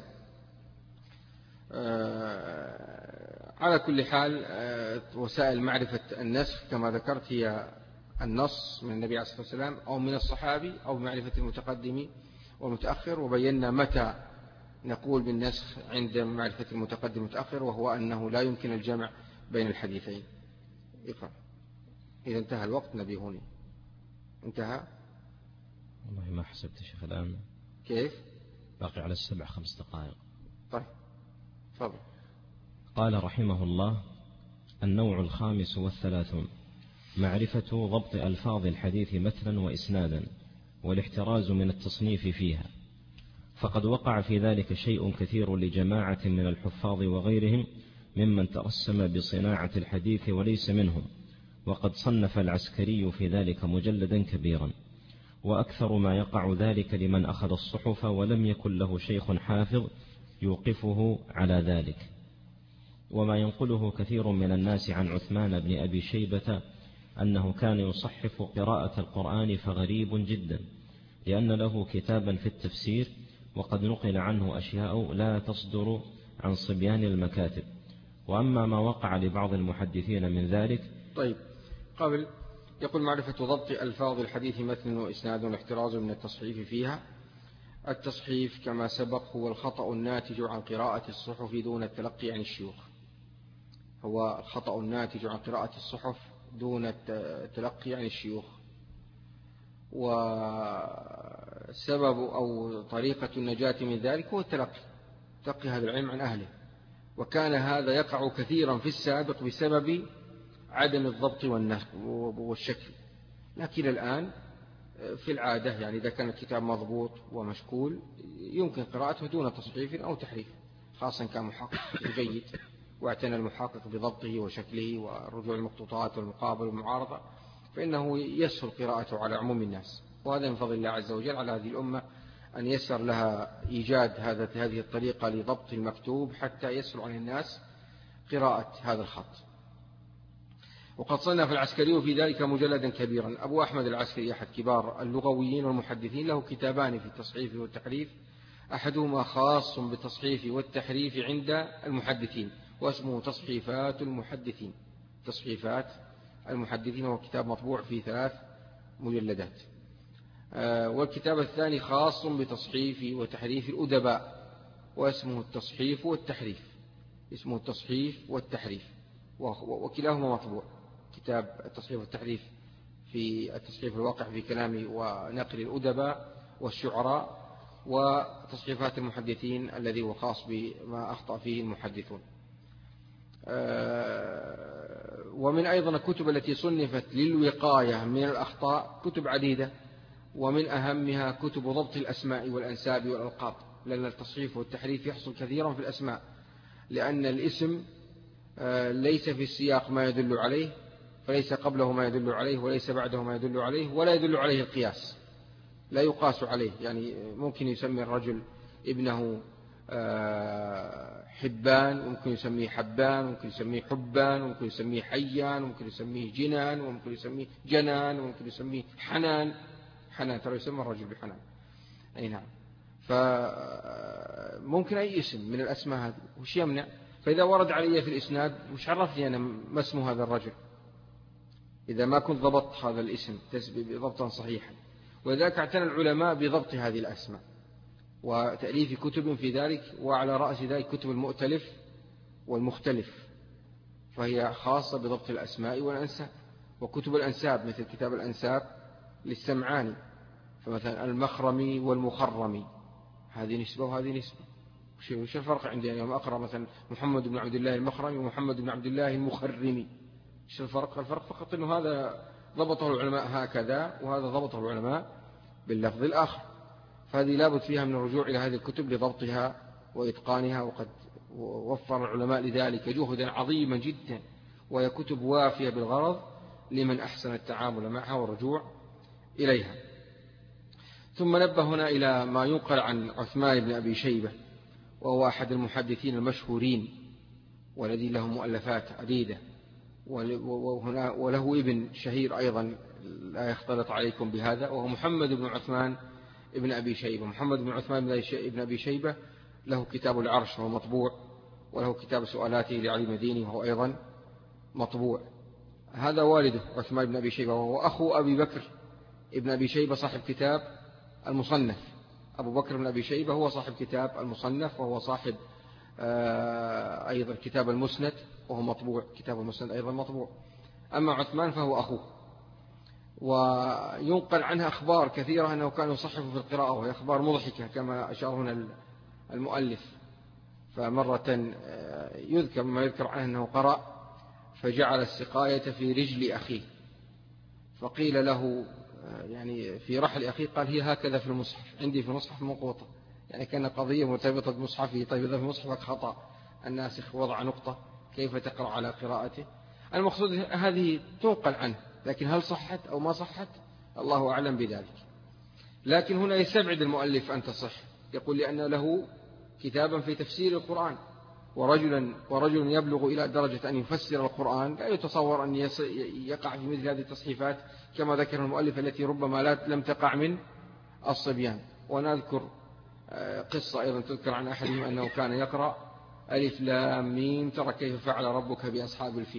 على كل حال وسائل معرفة النسخ كما ذكرت هي النص من النبي عليه الصلاة والسلام أو من الصحابي أو معرفة المتقدم والمتأخر، وبينا متى نقول بالنسخ عند معرفة المتقدم والمتأخر، وهو أنه لا يمكن الجمع بين الحديثين. اقرأ. إذا انتهى الوقت نبيهوني. انتهى؟ والله ما حسبت شيخ الآن. كيف؟ باقي على السبع خمس دقائق. طيب تفضل. قال رحمه الله: النوع الخامس والثلاثون معرفة ضبط ألفاظ الحديث متنا وإسنادا والاحتراز من التصنيف فيها، فقد وقع في ذلك شيء كثير لجماعة من الحفاظ وغيرهم ممن ترسم بصناعة الحديث وليس منهم، وقد صنف العسكري في ذلك مجلدا كبيرا، وأكثر ما يقع ذلك لمن أخذ الصحف ولم يكن له شيخ حافظ يوقفه على ذلك. وما ينقله كثير من الناس عن عثمان بن أبي شيبة أنه كان يصحف قراءة القرآن فغريب جدا، لأن له كتابا في التفسير، وقد نقل عنه أشياء لا تصدر عن صبيان المكاتب. وأما ما وقع لبعض المحدثين من ذلك. طيب قبل يقول معرفة ضبط ألفاظ الحديث متن وإسناد والاحتراز من التصحيف فيها. التصحيف كما سبق هو الخطأ الناتج عن قراءة الصحف دون التلقي عن الشيوخ، هو الخطأ الناتج عن قراءة الصحف دون التلقي عن الشيوخ. وسبب أو طريقة النجاة من ذلك هو التلقي، تلقي هذا العلم عن أهله، وكان هذا يقع كثيرا في السابق بسبب عدم الضبط والشكل. لكن الآن في العادة يعني إذا كان الكتاب مضبوط ومشكول يمكن قراءته دون تصحيف أو تحريف، خاصة كان محقق جيد واعتنى المحقق بضبطه وشكله والرجوع المخطوطات والمقابل والمعارضة، فإنه يسهل قراءته على عموم الناس. وهذا من فضل الله عز وجل على هذه الأمة أن يسر لها إيجاد هذه الطريقة لضبط المكتوب حتى يسهل عن الناس قراءة هذا الخط. وقد صنف العسكري في ذلك مجلدا كبيرا. أبو أحمد العسكري أحد كبار اللغويين والمحدثين له كتابان في التصحيف والتحريف، أحدهما خاص بالتصحيف والتحريف عند المحدثين واسمه تصحيفات المحدثين. تصحيفات المحدثين هو كتاب مطبوع في ثلاث مجلدات. والكتاب الثاني خاص بتصحيف وتحريف الأدباء واسمه التصحيف والتحريف. اسمه التصحيف والتحريف وكلاهما مطبوع. كتاب التصحيف والتحريف في التصحيف الواقع في كلام ونقل الأدباء والشعراء، وتصحيفات المحدثين الذي هو خاص بما أخطأ فيه المحدثون. ومن أيضا الكتب التي صنفت للوقاية من الأخطاء كتب عديدة، ومن أهمها كتب ضبط الأسماء والأنساب والألقاب، لأن التصحيف والتحريف يحصل كثيرا في الأسماء، لأن الاسم ليس في السياق ما يدل عليه، فليس قبله ما يدل عليه وليس بعده ما يدل عليه، ولا يدل عليه القياس، لا يقاس عليه. يعني ممكن يسمي الرجل ابنه حبان، وممكن يسميه حبان، وممكن يسميه حبان، وممكن يسميه حيان، وممكن يسميه جنان، وممكن يسميه جنان، وممكن يسميه حنان. حنان ترى يسمى الرجل بحنان، أي نعم. فممكن أي اسم من الأسماء هذه، وش يمنع؟ فإذا ورد علي في الإسناد وش عرفني أنا ما اسم هذا الرجل إذا ما كنت ضبطت هذا الاسم ضبطا صحيحا؟ ولذلك اعتنى العلماء بضبط هذه الأسماء وتأليف كتب في ذلك، وعلى رأس ذلك كتب المؤتلف والمختلف، فهي خاصة بضبط الأسماء والأنساب. وكتب الأنساب مثل كتاب الأنساب للسمعاني، فمثلا المخرمي والمخرمي، هذه نسبة وهذه نسبة. وش الفرق عندي يوم أقرأ مثلا محمد بن عبد الله المخرمي ومحمد بن عبد الله المخرمي؟ وش الفرق؟ الفرق فقط أنه هذا ضبطه العلماء هكذا وهذا ضبطه العلماء باللفظ الآخر. فهذه لابد فيها من الرجوع إلى هذه الكتب لضبطها وإتقانها، وقد وفر العلماء لذلك جهدا عظيما جدا، وهي كتب وافية بالغرض لمن أحسن التعامل معها والرجوع إليها. ثم نبه هنا إلى ما ينقل عن عثمان بن أبي شيبة، وهو أحد المحدثين المشهورين والذي له مؤلفات عديدة، وهنا وله ابن شهير أيضا لا يختلط عليكم بهذا، وهو محمد بن عثمان ابن أبي شيبة. محمد بن عثمان بن أبي شيبة له كتاب العرش وهو مطبوع، وله كتاب سؤالاته لعلي المديني وهو أيضا مطبوع. هذا والده عثمان بن أبي شيبة، وهو أخو أبي بكر ابن أبي شيبة صاحب كتاب المصنف. أبو بكر بن أبي شيبة هو صاحب كتاب المصنف، وهو صاحب أيضا كتاب المسند وهو مطبوع، كتاب المسند أيضا مطبوع. أما عثمان فهو أخوه، وينقل عنه أخبار كثيرة أنه كان يصحف في القراءة، وهي أخبار مضحكة كما أشار هنا المؤلف. فمرة يذكر ما يذكر عنه أنه قرأ فجعل السقاية في رجل أخيه، فقيل له يعني في رحل أخيه، قال هي هكذا في المصحف، عندي في المصحف منقوطة، يعني كان قضية مرتبطة بمصحفه. طيب إذا في مصحفك خطأ الناسخ وضع نقطة، كيف تقرأ على قراءته؟ المقصود هذه تنقل عنه، لكن هل صحت أو ما صحت الله أعلم بذلك. لكن هنا يستبعد المؤلف أن تصح، يقول لأن له كتابا في تفسير القرآن، ورجلا ورجل يبلغ إلى درجة أن يفسر القرآن لا يتصور أن يقع في مثل هذه التصحيفات كما ذكر المؤلف، التي ربما لا لم تقع من الصبيان. ونذكر قصة أيضا تذكر عن أحدهم أنه كان يقرأ ألف لام ميم ترى كيف فعل ربك بأصحاب الفيل،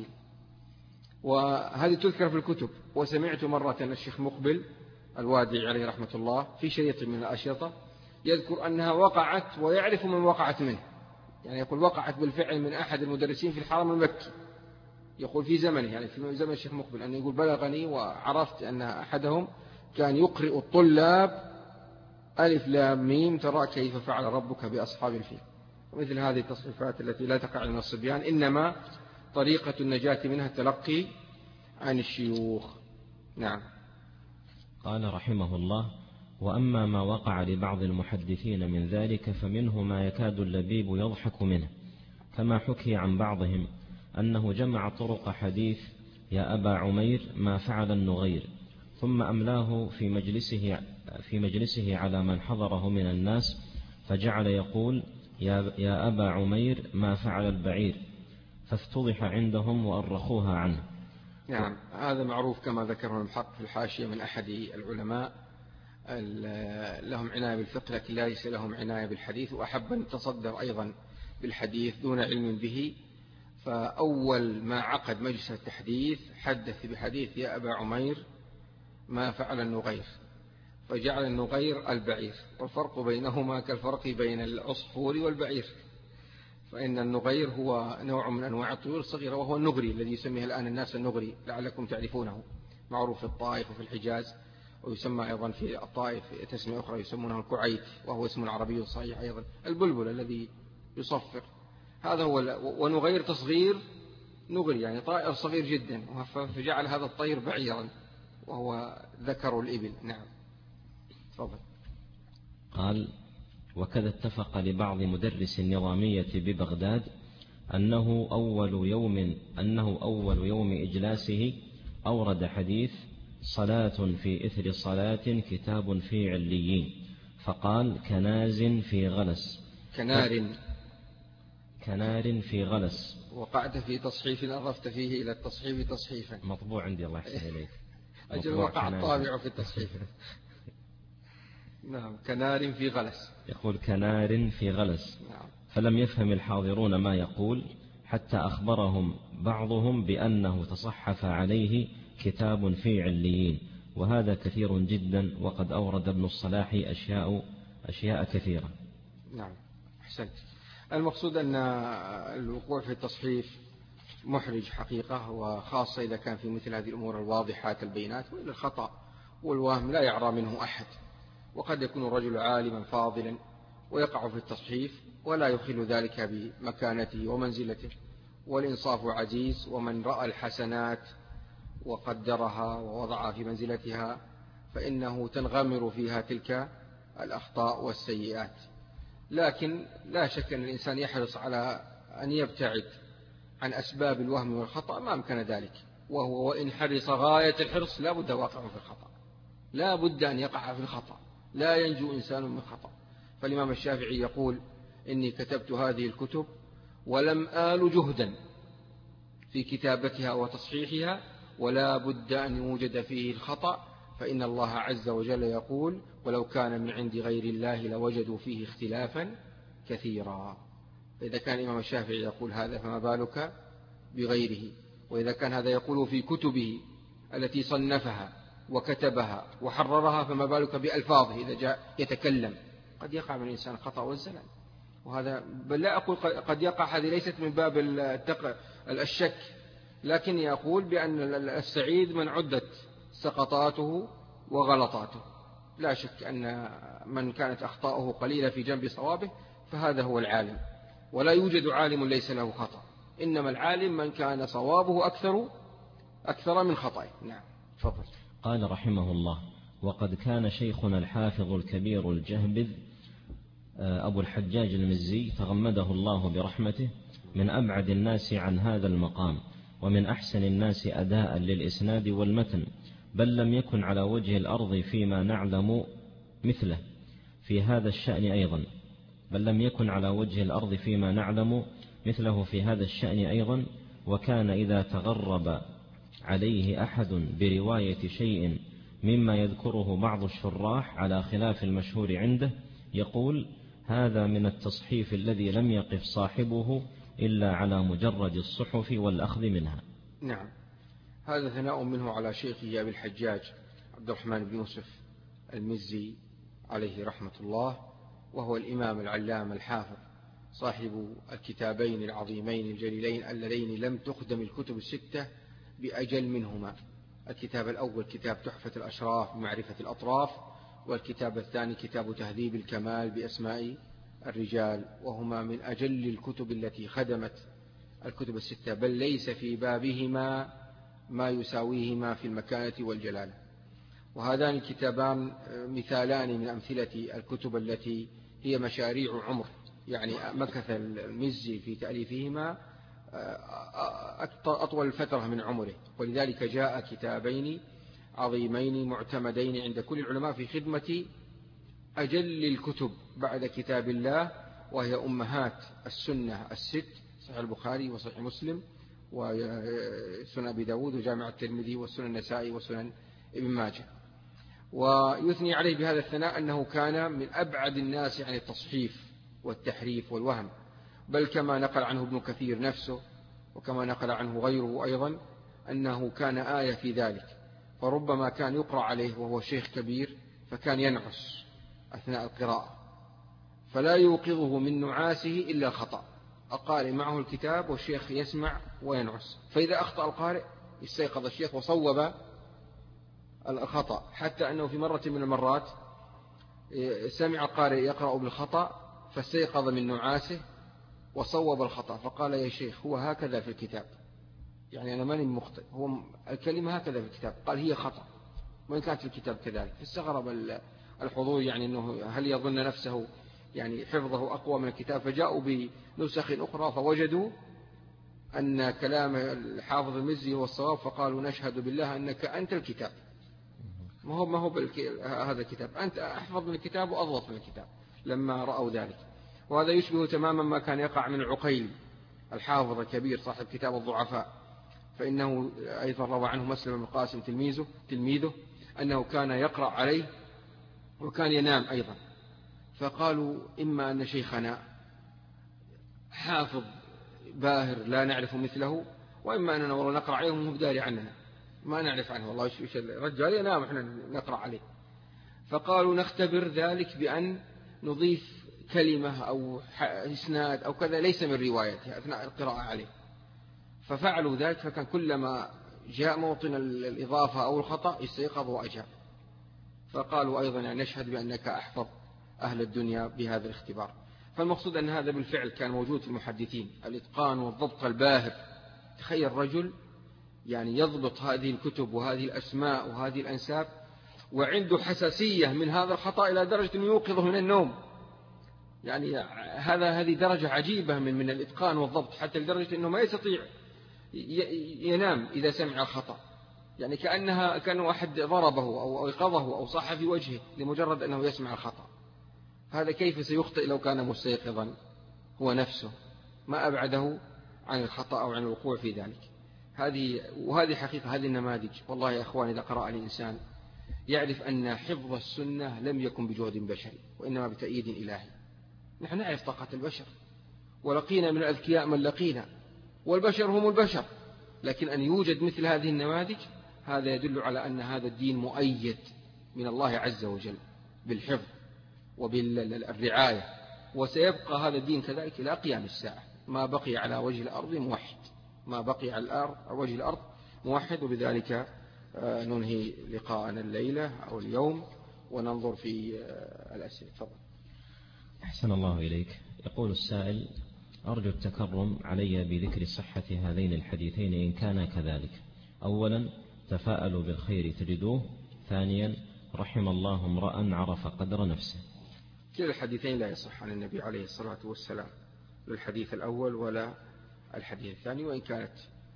وهذه تذكر في الكتب. وسمعت مرة الشيخ مقبل الوادعي عليه رحمة الله في شريط من الأشرطة يذكر أنها وقعت ويعرف من وقعت منه، يعني يقول وقعت بالفعل من أحد المدرسين في الحرم المكي، يقول في زمنه، يعني في زمن الشيخ مقبل، أن يقول بلغني وعرفت أن أحدهم كان يقرئ الطلاب ألف لام ميم ترى كيف فعل ربك بأصحاب الفيل. ومثل هذه التصريفات التي لا تقع من الصبيان، إنما طريقة النجاة منها التلقي عن الشيوخ. نعم. قال رحمه الله: وأما ما وقع لبعض المحدثين من ذلك فمنه ما يكاد اللبيب يضحك منه، كما حكي عن بعضهم أنه جمع طرق حديث يا أبا عمير ما فعل النغير، ثم أملاه في مجلسه, في مجلسه على من حضره من الناس، فجعل يقول يا, يا أبا عمير ما فعل البعير، فافتضح عندهم وأرخوها عنه. نعم، هذا معروف كما ذكره المحقق في الحاشية من أحد العلماء لهم عناية بالفقه لكن ليس لهم عناية بالحديث، وأحب أن يتصدر أيضا بالحديث دون علم به. فأول ما عقد مجلس التحديث حدث بحديث يا أبا عمير ما فعل النغير، فجعل النغير البعير، والفرق بينهما كالفرق بين العصفور والبعير، فإن النغير هو نوع من أنواع الطيور الصغيرة، وهو النغري الذي يسميه الآن الناس النغري لعلكم تعرفونه، معروف في الطائف وفي الحجاز، ويسمى أيضا في الطائف تسمية أخرى يسمونه الكعيت، وهو اسم عربي صحيح أيضا، البلبل الذي يصفر، هذا هو. ونغير تصغير نغري يعني طائر صغير جدا، فجعل هذا الطير بعيرا وهو ذكر الإبل. نعم تفضل. قال: وكذا اتفق لبعض مدرس النظامية ببغداد أنه أول يوم أنه أول يوم إجلاسه أورد حديث صلاة في إثر صلاة كتاب في عليين، فقال: كناز في غلس. كنار كنار في غلس. وقعت في تصحيف أضفت فيه إلى التصحيف تصحيفا. مطبوع عندي الله يحسن إليك. أجل وقع الطابع في التصحيف. نعم كنار في غلس. يقول كنار في غلس. نعم. فلم يفهم الحاضرون ما يقول حتى أخبرهم بعضهم بأنه تصحف عليه كتاب في عليين، وهذا كثير جدا، وقد أورد ابن الصلاح أشياء أشياء كثيرة. نعم أحسنت. المقصود أن الوقوع في التصحيف محرج حقيقة، وخاصة إذا كان في مثل هذه الأمور الواضحات البينات، وإن الخطأ والوهم لا يعرى منه أحد، وقد يكون الرجل عالما فاضلا ويقع في التصحيف ولا يخل ذلك بمكانته ومنزلته، والإنصاف عزيز، ومن رأى الحسنات وقدرها ووضعها في منزلتها فإنه تنغمر فيها تلك الأخطاء والسيئات. لكن لا شك أن الإنسان يحرص على أن يبتعد عن أسباب الوهم والخطأ ما أمكن ذلك، وهو وإن حرص غاية الحرص لا بد واقع في الخطأ، لا بد أن يقع في الخطأ، لا ينجو إنسان من خطأ. فالإمام الشافعي يقول: إني كتبت هذه الكتب ولم آل جهدا في كتابتها وتصحيحها، ولا بد أن يوجد فيه الخطأ، فإن الله عز وجل يقول: ولو كان من عند غير الله لوجدوا فيه اختلافا كثيرا. فإذا كان الإمام الشافعي يقول هذا فما بالك بغيره؟ وإذا كان هذا يقول في كتبه التي صنفها وكتبها وحررها فما بالك بألفاظه إذا جاء يتكلم؟ قد يقع من الإنسان خطأ والزلل، وهذا بل لا أقول قد يقع، هذه ليست من باب الشك، لكن أقول بأن السعيد من عدت سقطاته وغلطاته. لا شك أن من كانت أخطاؤه قليلة في جنب صوابه فهذا هو العالم، ولا يوجد عالم ليس له خطأ، إنما العالم من كان صوابه أكثر أكثر من خطأه. نعم تفضل. قال رحمه الله: وقد كان شيخنا الحافظ الكبير الجهبذ أبو الحجاج المزي تغمده الله برحمته من أبعد الناس عن هذا المقام، ومن أحسن الناس أداء للإسناد والمتن، بل لم يكن على وجه الأرض فيما نعلم مثله في هذا الشأن أيضا بل لم يكن على وجه الأرض فيما نعلم مثله في هذا الشأن أيضا وكان إذا تغرب عليه أحد برواية شيء مما يذكره بعض الشراح على خلاف المشهور عنده يقول: هذا من التصحيف الذي لم يقف صاحبه إلا على مجرد الصحف والأخذ منها. نعم، هذا ثناء منه على شيخه أبي الحجاج عبد الرحمن بن يوسف المزي عليه رحمة الله، وهو الإمام العلام الحافظ صاحب الكتابين العظيمين الجليلين اللذين لم تخدم الكتب الستة بأجل منهما. الكتاب الأول كتاب تحفة الأشراف بمعرفة الأطراف، والكتاب الثاني كتاب تهذيب الكمال بأسماء الرجال، وهما من أجل الكتب التي خدمت الكتب الستة، بل ليس في بابهما ما يساويهما في المكانة والجلالة. وهذان الكتابان مثالان من أمثلة الكتب التي هي مشاريع عمر، يعني مكث المزي في تأليفهما أطول فترة من عمره، ولذلك جاء كتابين عظيمين معتمدين عند كل العلماء في خدمة أجل الكتب بعد كتاب الله، وهي أمهات السنة الست: صحيح البخاري وصحيح مسلم وسنن أبي داود وجامع الترمذي والسنن النسائي وسنن ابن ماجه. ويثني عليه بهذا الثناء أنه كان من أبعد الناس عن التصحيف والتحريف والوهم، بل كما نقل عنه ابن كثير نفسه وكما نقل عنه غيره أيضا أنه كان آية في ذلك، فربما كان يقرأ عليه وهو شيخ كبير فكان ينعس أثناء القراءة فلا يوقظه من نعاسه إلا الخطأ. القارئ معه الكتاب والشيخ يسمع وينعس، فإذا أخطأ القارئ استيقظ الشيخ وصوب الخطأ، حتى أنه في مرة من المرات سمع القارئ يقرأ بالخطأ فاستيقظ من نعاسه وصوب الخطأ، فقال يا شيخ هو هكذا في الكتاب، يعني أنا ماني مخطئ، هو الكلمة هكذا في الكتاب. قال هي خطأ وإن كانت في الكتاب كذلك. فاستغرب الحضور، يعني أنه هل يظن نفسه يعني حفظه أقوى من الكتاب، فجاءوا بنسخ أخرى فوجدوا أن كلام الحافظ المزي هو الصواب، فقالوا نشهد بالله أنك أنت الكتاب، ما هو ما هو هذا الكتاب، أنت أحفظ من الكتاب وأضبط من الكتاب لما رأوا ذلك. وهذا يشبه تماما ما كان يقع من العقيل الحافظ الكبير صاحب كتاب الضعفاء، فإنه أيضا روى عنه مسلم بن القاسم تلميذه تلميذه أنه كان يقرأ عليه وكان ينام أيضا، فقالوا إما أن شيخنا حافظ باهر لا نعرف مثله، وإما أننا والله نقرأ عليه وهو داري عننا ما نعرف عنه، والله إيش الرجال ينام إحنا نقرأ عليه. فقالوا نختبر ذلك بأن نضيف كلمة أو إسناد أو كذا ليس من روايته أثناء القراءة عليه، ففعلوا ذلك، فكان كلما جاء موطن الإضافة أو الخطأ استيقظ وأجاب. فقالوا أيضا يعني نشهد بأنك أحفظ أهل الدنيا بهذا الاختبار. فالمقصود أن هذا بالفعل كان موجود في المحدثين، الإتقان والضبط الباهر. تخيل رجل يعني يضبط هذه الكتب وهذه الأسماء وهذه الأنساب وعنده حساسية من هذا الخطأ إلى درجة أنه يوقظه من النوم، يعني هذا هذه درجة عجيبة من من الإتقان والضبط، حتى لدرجة أنه ما يستطيع ينام إذا سمع الخطأ، يعني كأنها كان واحد ضربه أو أيقظه أو صح في وجهه لمجرد أنه يسمع الخطأ. هذا كيف سيخطئ لو كان مستيقظا هو نفسه؟ ما أبعده عن الخطأ أو عن الوقوع في ذلك. هذه وهذه حقيقة هذه النماذج. والله يا أخواني إذا قرأ الإنسان يعرف أن حفظ السنة لم يكن بجهد بشري وإنما بتأييد إلهي. نحن نعرف طاقة البشر ولقينا من الأذكياء من لقينا، والبشر هم البشر، لكن أن يوجد مثل هذه النماذج هذا يدل على أن هذا الدين مؤيد من الله عز وجل بالحفظ وبالرعاية، وسيبقى هذا الدين كذلك إلى قيام الساعة، ما بقي على وجه الأرض موحد، ما بقي على الأرض وجه الأرض موحد. وبذلك ننهي لقاءنا الليلة أو اليوم وننظر في الأسئلة. تفضل. أحسن الله إليك. يقول السائل: أرجو التكرم علي بذكر صحة هذين الحديثين إن كان كذلك. أولا تفاءلوا بالخير تجدوه. ثانيا رحم الله امرأ عرف قدر نفسه. كلا الحديثين لا يصح عن النبي عليه الصلاة والسلام، الحديث الأول ولا الحديث الثاني، وإن كانت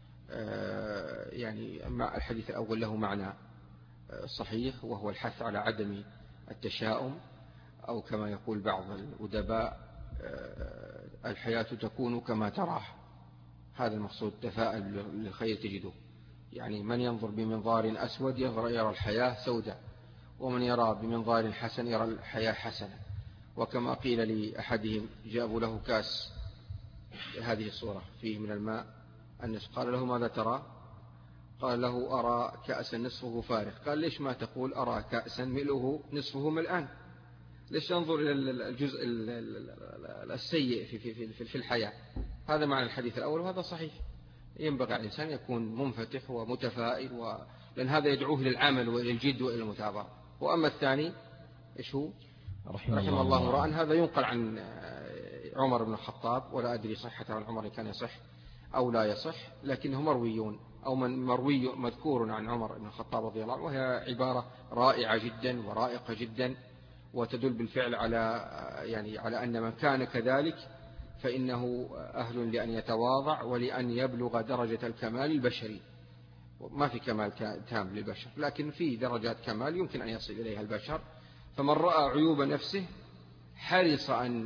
يعني الحديث الأول له معنى صحيح وهو الحث على عدم التشاؤم، أو كما يقول بعض الأدباء الحياة تكون كما تراه. هذا المقصود، تفاءل للخير تجده، يعني من ينظر بمنظار أسود يرى يرى الحياة سوداء، ومن يرى بمنظار حسن يرى الحياة حسنة. وكما قيل لأحدهم جابوا له كاس هذه الصورة فيه من الماء النصف، قال له ماذا ترى؟ قال له أرى كأسا نصفه فارغ. قال ليش ما تقول أرى كأسا ملؤه نصفه ملآن؟ ليش تنظر إلى الجزء السيء في في في في الحياة؟ هذا معنى الحديث الأول، وهذا صحيح. ينبغي على الإنسان يكون منفتح ومتفائل، و... لأن هذا يدعوه للعمل وإلى الجد وإلى المتابعة. وأما الثاني إيش هو؟ رحم, رحم الله امرأ، هذا ينقل عن عمر بن الخطاب، ولا أدري صحته عن عمر كان يصح أو لا يصح، لكنه مرويون أو من مروي مذكور عن عمر بن الخطاب رضي الله عنه، وهي عبارة رائعة جدا ورائقة جدا، وتدل بالفعل على يعني على أن من كان كذلك فإنه أهل لأن يتواضع ولأن يبلغ درجة الكمال البشري. ما في كمال تام للبشر، لكن في درجات كمال يمكن أن يصل إليها البشر. فمن رأى عيوب نفسه حرص أن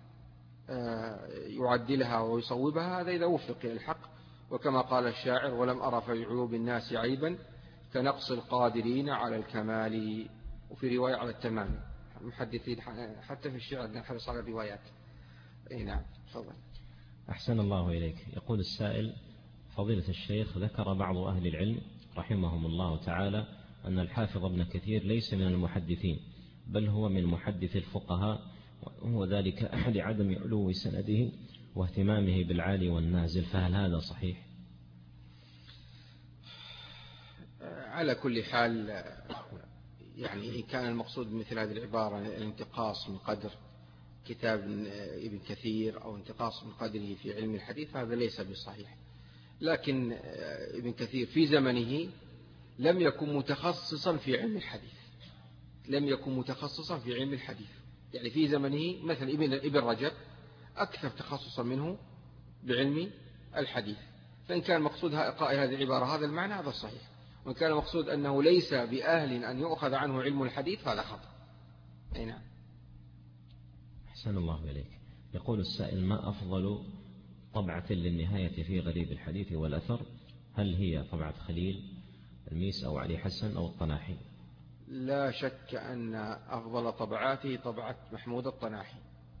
يعدلها ويصوبها، هذا إذا وفق إلى الحق. وكما قال الشاعر: ولم أرى في عيوب الناس عيبا كنقص القادرين على الكمال. وفي رواية على التمام. المحدثين حتى في الشعر نحرص على الروايات. اي نعم تفضل. أحسن الله إليك. يقول السائل: فضيلة الشيخ، ذكر بعض أهل العلم رحمهم الله تعالى أن الحافظ ابن كثير ليس من المحدثين بل هو من محدث الفقهاء، وهو ذلك لعدم علو سنده واهتمامه بالعالي والنازل، فهل هذا صحيح؟ على كل حال يعني إن كان المقصود مثل هذه العبارة الانتقاص من قدر كتاب ابن كثير أو انتقاص من قدره في علم الحديث فهذا ليس بصحيح. لكن ابن كثير في زمنه لم يكن متخصصا في علم الحديث، لم يكن متخصصا في علم الحديث. يعني في زمنه مثل ابن ابن رجب أكثر تخصصا منه بعلم الحديث. فإن كان مقصود قائل هذه العبارة هذا المعنى هذا صحيح، وإن كان مقصود أنه ليس بأهل أن يؤخذ عنه علم الحديث فهذا خطأ. أي نعم. أحسن الله إليك. يقول السائل: ما أفضل طبعة للنهاية في غريب الحديث والأثر؟ هل هي طبعة خليل الميس أو علي حسن أو الطناحي؟ لا شك أن أفضل طبعاته طبعة محمود الطناحي،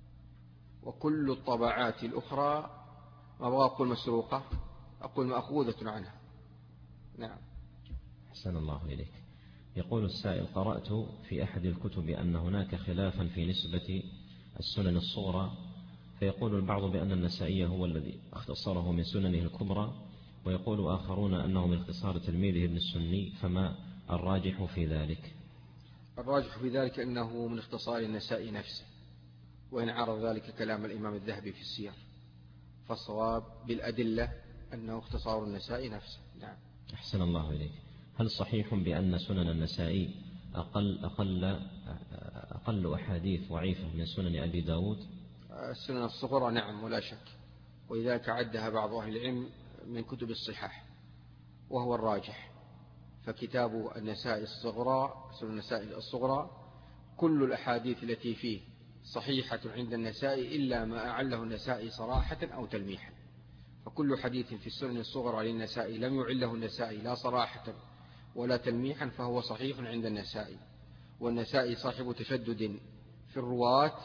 وكل الطبعات الأخرى ما أبغى أقول مسروقة، أقول مأخوذة عنها. نعم. أحسن الله إليك. يقول السائل: قرأت في أحد الكتب أن هناك خلافا في نسبة السنن الصغرى، فيقول البعض بأن النسائي هو الذي اختصره من سننه الكبرى، ويقول آخرون أنه من اختصار تلميذه ابن السني، فما الراجح في ذلك؟ الراجح في ذلك أنه من اختصار النسائي نفسه، وإن عرض ذلك كلام الإمام الذهبي في السير، فالصواب بالأدلة أنه اختصار النسائي نفسه. نعم. أحسن الله إليك. هل صحيح بأن سنن النسائي أقل, أقل, أقل أحاديث ضعيفة من سنن أبي داود؟ السنن الصغرى نعم ولا شك، ولذلك عدها بعض أهل العلم من كتب الصحاح وهو الراجح. فكتاب النسائي الصغرى سنن النسائي الصغرى كل الأحاديث التي فيه صحيحة عند النسائي إلا ما أعله النسائي صراحة أو تلميحا. فكل حديث في السنن الصغرى للنسائي لم يعله النسائي لا صراحة ولا تلميحا فهو صحيح عند النسائي. والنسائي صاحب تشدد في الرواة،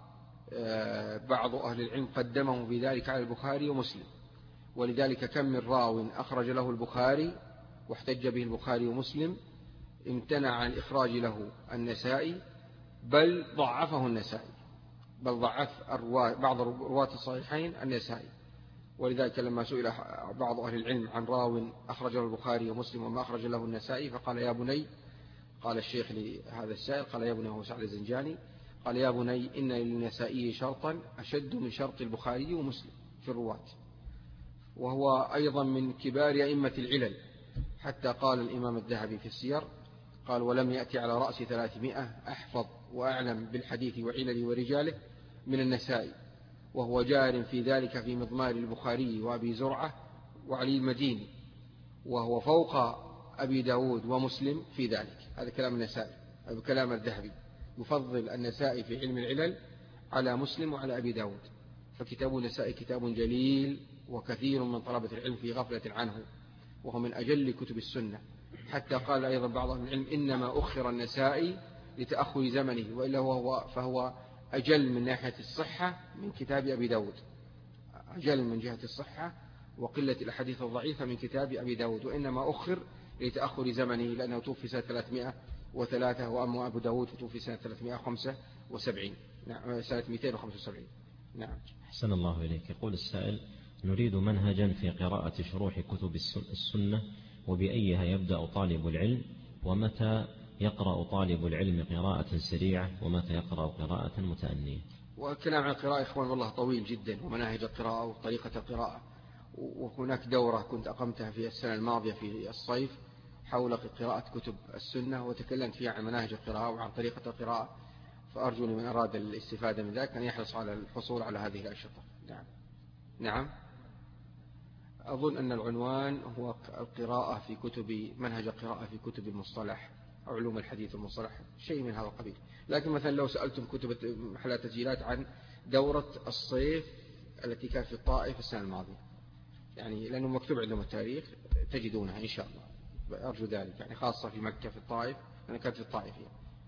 بعض أهل العلم قدمه بذلك على البخاري ومسلم، ولذلك كم من راو أخرج له البخاري واحتج به البخاري ومسلم امتنع عن إخراج له النسائي، بل ضعفه النسائي، بل ضعف بعض رواة الصحيحين النسائي. ولذلك لما سئل بعض أهل العلم عن راو أخرج له البخاري ومسلم وما أخرج له النسائي فقال: يا بني، قال الشيخ لهذا السائل، قال: يا بني، هو سعد الزنجاني، قال: يا بني إن للنسائي شرطا أشد من شرط البخاري ومسلم في الرواة، وهو أيضا من كبار أئمة العلل، حتى قال الإمام الذهبي في السير قال: ولم يأتي على رأس ثلاثمائة أحفظ وأعلم بالحديث وعلل ورجاله من النسائي، وهو جار في ذلك في مضمار البخاري وأبي زرعة وعلي المديني، وهو فوق أبي داود ومسلم في ذلك. هذا كلام النسائي، هذا كلام الذهبي، يفضل النسائي في علم العلل على مسلم وعلى أبي داود. فكتاب النسائي كتاب جليل، وكثير من طلبة العلم في غفلة عنه، وهو من أجل كتب السنة. حتى قال أيضا بعض أهل العلم: إنما أخر النسائي لتأخر زمنه، وإلا هو فهو أجل من ناحية الصحة من كتاب أبي داود، أجل من جهة الصحة وقلة الأحاديث الضعيفة من كتاب أبي داود، وإنما أخر لتأخر زمنه لأنه توفي سنة ثلاثمائة وثلاثة، وأما أبو داود فتوفي سنة ثلاثمائة وخمسة وسبعين، نعم سنة مئتين وخمسة وسبعين. نعم. أحسن الله إليك. يقول السائل: نريد منهجا في قراءة شروح كتب السنة، وبأيها يبدأ طالب العلم، ومتى يقرأ طالب العلم قراءة سريعة، ومتى يقرأ قراءة متأنية؟ والكلام عن القراءة إخوان والله طويل جدا، ومناهج القراءة وطريقة القراءة. وهناك دورة كنت أقمتها في السنة الماضية في الصيف حول قراءة كتب السنة، وتكلمت فيها عن مناهج القراءة وعن طريقة القراءة، فأرجو لمن أراد الاستفادة من ذلك أن يحرص على الحصول على هذه الأنشطة. نعم. نعم. أظن أن العنوان هو القراءة في كتب منهج القراءة في كتب المصطلح أو علوم الحديث والمصطلح، شيء من هذا القبيل. لكن مثلا لو سألتم كتب محلات تسجيلات عن دورة الصيف التي كانت في الطائف السنة الماضية، يعني لأنه مكتوب عندهم التاريخ تجدونها إن شاء الله، أرجو ذلك، يعني خاصة في مكة في الطائف، أنا كانت في الطائف يعني.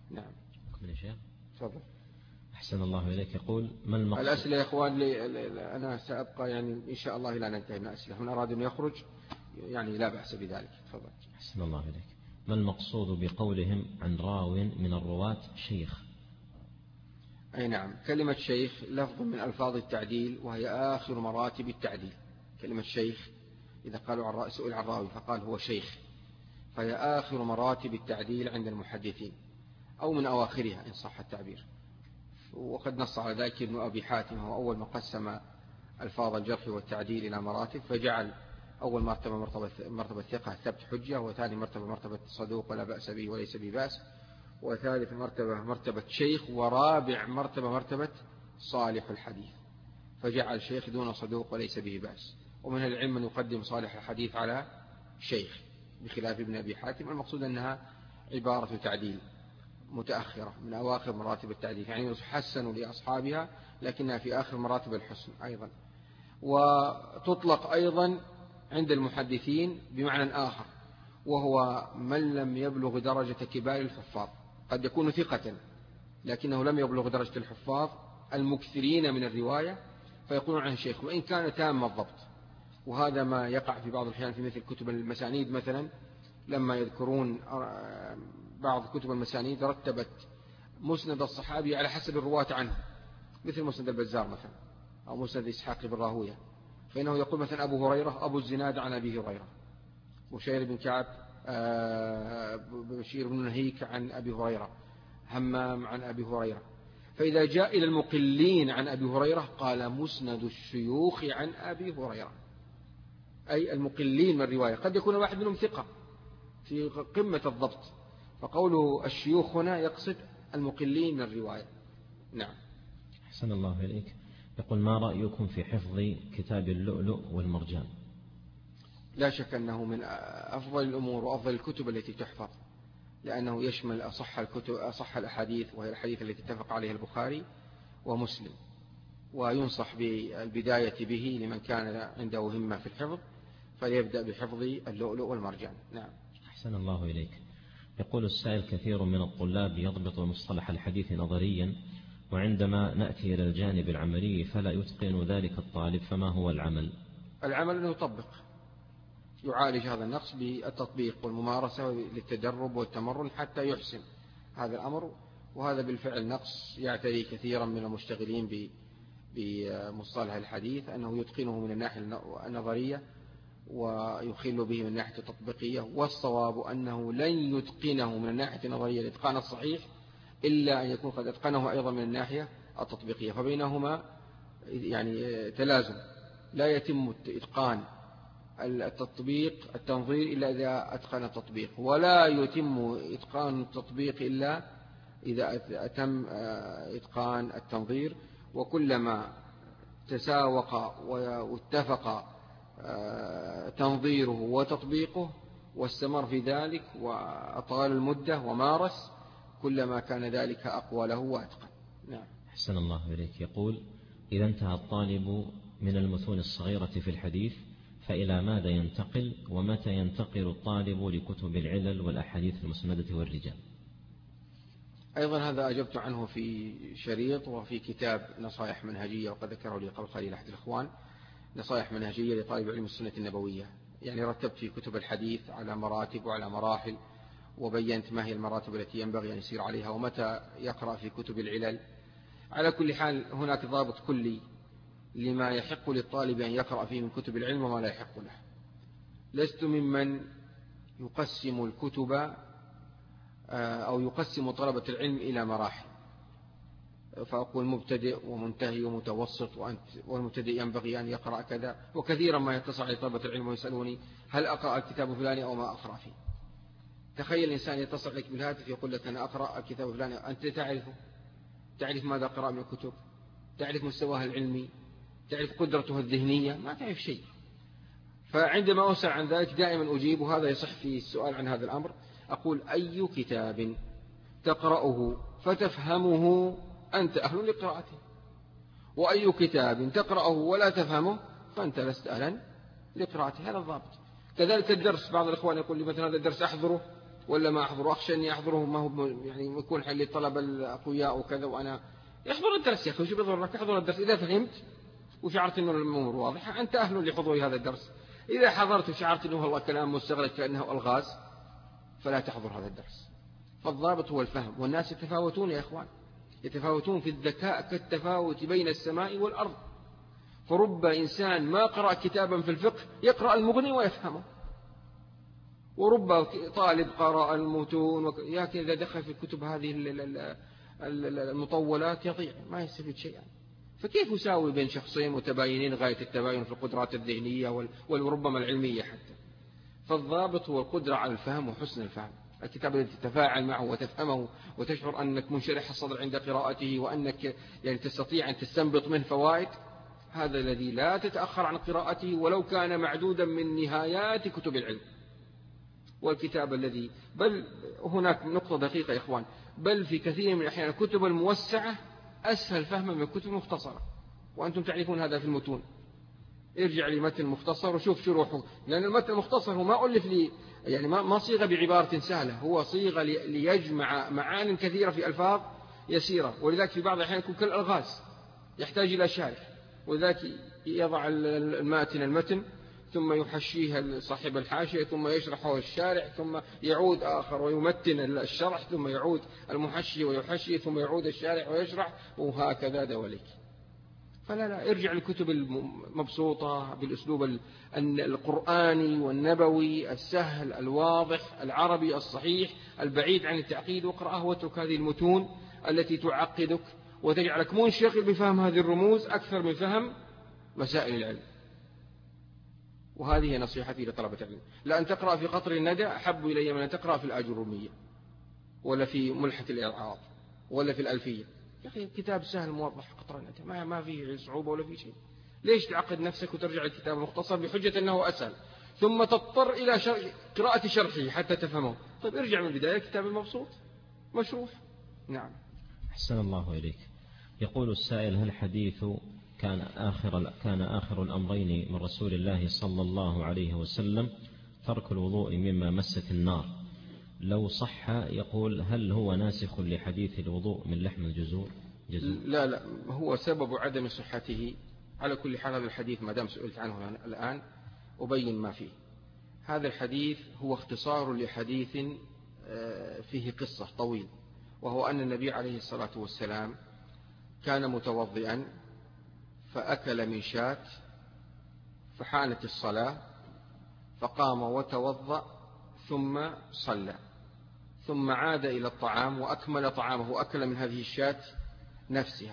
نعم. من شيخ؟ تفضل. أحسن الله إليك. يقول ما المقصود؟ الأسئلة يا إخوان لي أنا سأبقى يعني إن شاء الله لا ننتهي من الأسئلة، من أراد أن يخرج يعني لا بأس بذلك. تفضل. أحسن الله إليك. ما المقصود بقولهم عن راو من الرواة شيخ؟ أي نعم، كلمة شيخ لفظ من ألفاظ التعديل، وهي آخر مراتب التعديل. كلمة شيخ إذا قالوا عن سئل عن راوي فقال هو شيخ، فهي آخر مراتب التعديل عند المحدثين، أو من أواخرها إن صح التعبير. وقد نص على ذلك ابن أبي حاتم، هو أول ما قسم ألفاظ الجرح والتعديل إلى مراتب، فجعل أول مرتبة مرتبة, مرتبة ثقة ثبت حجة، وثاني مرتبة مرتبة صدوق ولا بأس به وليس بباس، وثالث مرتبة مرتبة شيخ، ورابع مرتبة مرتبة صالح الحديث، فجعل شيخ دون صدوق وليس به بأس. ومن العلم من يقدم صالح الحديث على شيخ بخلاف ابن أبي حاتم. المقصود أنها عبارة تعديل متأخرة من أواخر مراتب التعديل، يعني حسنوا لأصحابها لكنها في آخر مراتب الحسن أيضا. وتطلق أيضا عند المحدثين بمعنى آخر، وهو من لم يبلغ درجة كبار الحفاظ. قد يكون ثقة لكنه لم يبلغ درجة الحفاظ المكثرين من الرواية، فيقولون عنه شيخ وإن كان تام الضبط. وهذا ما يقع في بعض الأحيان في مثل كتب المسانيد مثلا، لما يذكرون بعض كتب المسانيد رتبت مسند الصحابي على حسب الرواة عنه، مثل مسند البزار مثلا أو مسند إسحاق بن راهوية، فإنه يقول مثلا أبو هريرة أبو الزناد عن أبي هريرة، بشير بن كعب بشير بن نهيك عن أبي هريرة، همام عن أبي هريرة. فإذا جاء إلى المقلين عن أبي هريرة قال مسند الشيوخ عن أبي هريرة، أي المقلين من الرواية. قد يكون واحد منهم ثقة في قمة الضبط، فقوله الشيوخ هنا يقصد المقلين من الرواية. نعم. أحسن الله إليك. يقول ما رأيكم في حفظ كتاب اللؤلؤ والمرجان؟ لا شك أنه من أفضل الأمور وأفضل الكتب التي تحفظ، لأنه يشمل أصح الكتب أصح الأحاديث، وهي الحديث التي اتفق عليها البخاري ومسلم. وينصح بالبداية به لمن كان عنده همة في الحفظ، فليبدأ بحفظ اللؤلؤ والمرجان. نعم. أحسن الله إليك. يقول السائل كثير من الطلاب يضبط مصطلح الحديث نظريا، وعندما نأتي إلى الجانب العملي فلا يتقن ذلك الطالب، فما هو العمل؟ العمل أنه يطبق، يعالج هذا النقص بالتطبيق والممارسة للتدرب والتمرن حتى يحسن هذا الأمر. وهذا بالفعل نقص يعتري كثيرا من المشتغلين بمصطلح الحديث، أنه يتقنه من الناحية النظرية ويخل به من الناحية التطبيقية. والصواب أنه لن يتقنه من الناحية النظرية الإتقان الصحيح إلا أن يكون قد أتقنه أيضا من الناحية التطبيقية، فبينهما يعني تلازم. لا يتم إتقان التطبيق التنظير إلا إذا أتقن التطبيق، ولا يتم إتقان التطبيق إلا إذا أتم إتقان التنظير. وكلما تساوق واتفق تنظيره وتطبيقه واستمر في ذلك وأطال المدة ومارس، كلما كان ذلك أقوى له وأتقن. نعم. أحسن الله إليك. يقول إذا انتهى الطالب من المتون الصغيرة في الحديث فإلى ماذا ينتقل، ومتى ينتقل الطالب لكتب العلل والأحاديث المسندة والرجال؟ أيضا هذا أجبت عنه في شريط وفي كتاب نصائح منهجية، وقد ذكره لي قبل قليل أحد الإخوان، نصائح منهجية لطالب علم السنة النبوية. يعني رتبت في كتب الحديث على مراتب وعلى مراحل، وبينت ما هي المراتب التي ينبغي أن يسير عليها، ومتى يقرأ في كتب العلل. على كل حال هناك ضابط كلي لما يحق للطالب أن يقرأ فيه من كتب العلم وما لا يحق له. لست ممن يقسم الكتب أو يقسم طلبة العلم إلى مراحل، فأقول مبتدئ ومنتهي ومتوسط، والمبتدئ ينبغي أن يقرأ كذا. وكثيرا ما يتصل على طلبة العلم ويسألوني هل أقرأ الكتاب الفلاني أو ما أقرأ فيه. تخيل الإنسان يتصل لك بالهاتف يقول لك أنا أقرأ الكتاب الفلاني، أنت تعرفه، تعرف ماذا قرأ من الكتب، تعرف مستواه العلمي، تعرف قدرته الذهنية، ما تعرف شيء. فعندما أسأل عن ذلك دائما أجيب، وهذا يصح في السؤال عن هذا الأمر، أقول أي كتاب تقرأه فتفهمه أنت أهل لقراءته، وأي كتاب تقرأه ولا تفهمه فأنت لست أهلا لقراءته. هذا الضابط. كذلك الدرس، بعض الإخوان يقول لي مثلا هذا الدرس أحضره ولا ما أحضر، أخشى أني أحضره ما هو يعني يكون حل الطلبة الأقوياء وكذا، وأنا يحضر الدرس يا أخي، وش بيضرك؟ احضر الدرس إذا فهمت وشعرت أنه الأمور واضحة أنت أهل لحضور هذا الدرس. إذا حضرت وشعرت أنه هو كلام مستغرق كأنه ألغاز فلا تحضر هذا الدرس. فالضابط هو الفهم، والناس يتفاوتون يا إخوان، يتفاوتون في الذكاء كالتفاوت بين السماء والأرض. فرب إنسان ما قرأ كتابا في الفقه يقرأ المغني ويفهمه، ورب طالب قرأ المتون وك... ياكن إذا دخل في الكتب هذه المطولات يضيع ما يستفيد شيئا. فكيف يساوي بين شخصين متباينين غاية التباين في القدرات الذهنية وربما العلمية حتى؟ فالضابط هو القدرة على الفهم وحسن الفهم، الكتاب الذي تتفاعل معه وتفهمه وتشعر أنك منشرح الصدر عند قراءته، وأنك يعني تستطيع أن تستنبط منه فوائد، هذا الذي لا تتأخر عن قراءته ولو كان معدودا من نهايات كتب العلم. والكتاب الذي بل هناك نقطة دقيقة يا إخوان، بل في كثير من الأحيان الكتب الموسعة أسهل فهما من الكتب المختصرة، وأنتم تعرفون هذا في المتون. ارجع لمتن مختصر وشوف شروحه، لأن المتن المختصر هو ما ألف لي يعني ما صيغ بعبارة سهلة، هو صيغ ليجمع معان كثيرة في ألفاظ يسيرة، ولذلك في بعض الأحيان يكون كالألغاز يحتاج إلى شارح، ولذلك يضع الماتن المتن ثم يحشيه صاحب الحاشية ثم يشرحه الشارح ثم يعود آخر ويمتن الشرح ثم يعود المحشي ويحشي ثم يعود الشارح ويشرح، وهكذا دواليك. فلا لا ارجع للكتب المبسوطة بالأسلوب القرآني والنبوي السهل الواضح العربي الصحيح البعيد عن التعقيد، واقرأه واترك هذه المتون التي تعقدك وتجعلك منشغل بفهم هذه الرموز أكثر من فهم مسائل العلم. وهذه نصيحتي لطلبة العلم، لأن تقرأ في قطر الندى أحب إلي من أن تقرأ في الآجرومية ولا في ملحة الإعراض ولا في الألفية. يا أخي كتاب سهل موضح قطر الندى ما ما فيه صعوبة ولا فيه شيء، ليش تعقد نفسك وترجع للكتاب المختصر بحجة أنه أسهل ثم تضطر إلى شرح قراءة شرحه حتى تفهمه؟ طيب ارجع من البداية الكتاب المبسوط مشروح. نعم. أحسن الله إليك. يقول السائل: هل حديث كان آخر, كان آخر الأمرين من رسول الله صلى الله عليه وسلم ترك الوضوء مما مست النار لو صح، يقول هل هو ناسخ لحديث الوضوء من لحم الجزور؟ جزور؟ لا لا، هو سبب عدم صحته على كل حال هذا الحديث ما دام سئلت عنه الآن أبين ما فيه. هذا الحديث هو اختصار لحديث فيه قصة طويل، وهو أن النبي عليه الصلاة والسلام كان متوضئا فأكل من شاة فحانت الصلاة فقام وتوضأ ثم صلى، ثم عاد إلى الطعام وأكمل طعامه وأكل من هذه الشاة نفسها،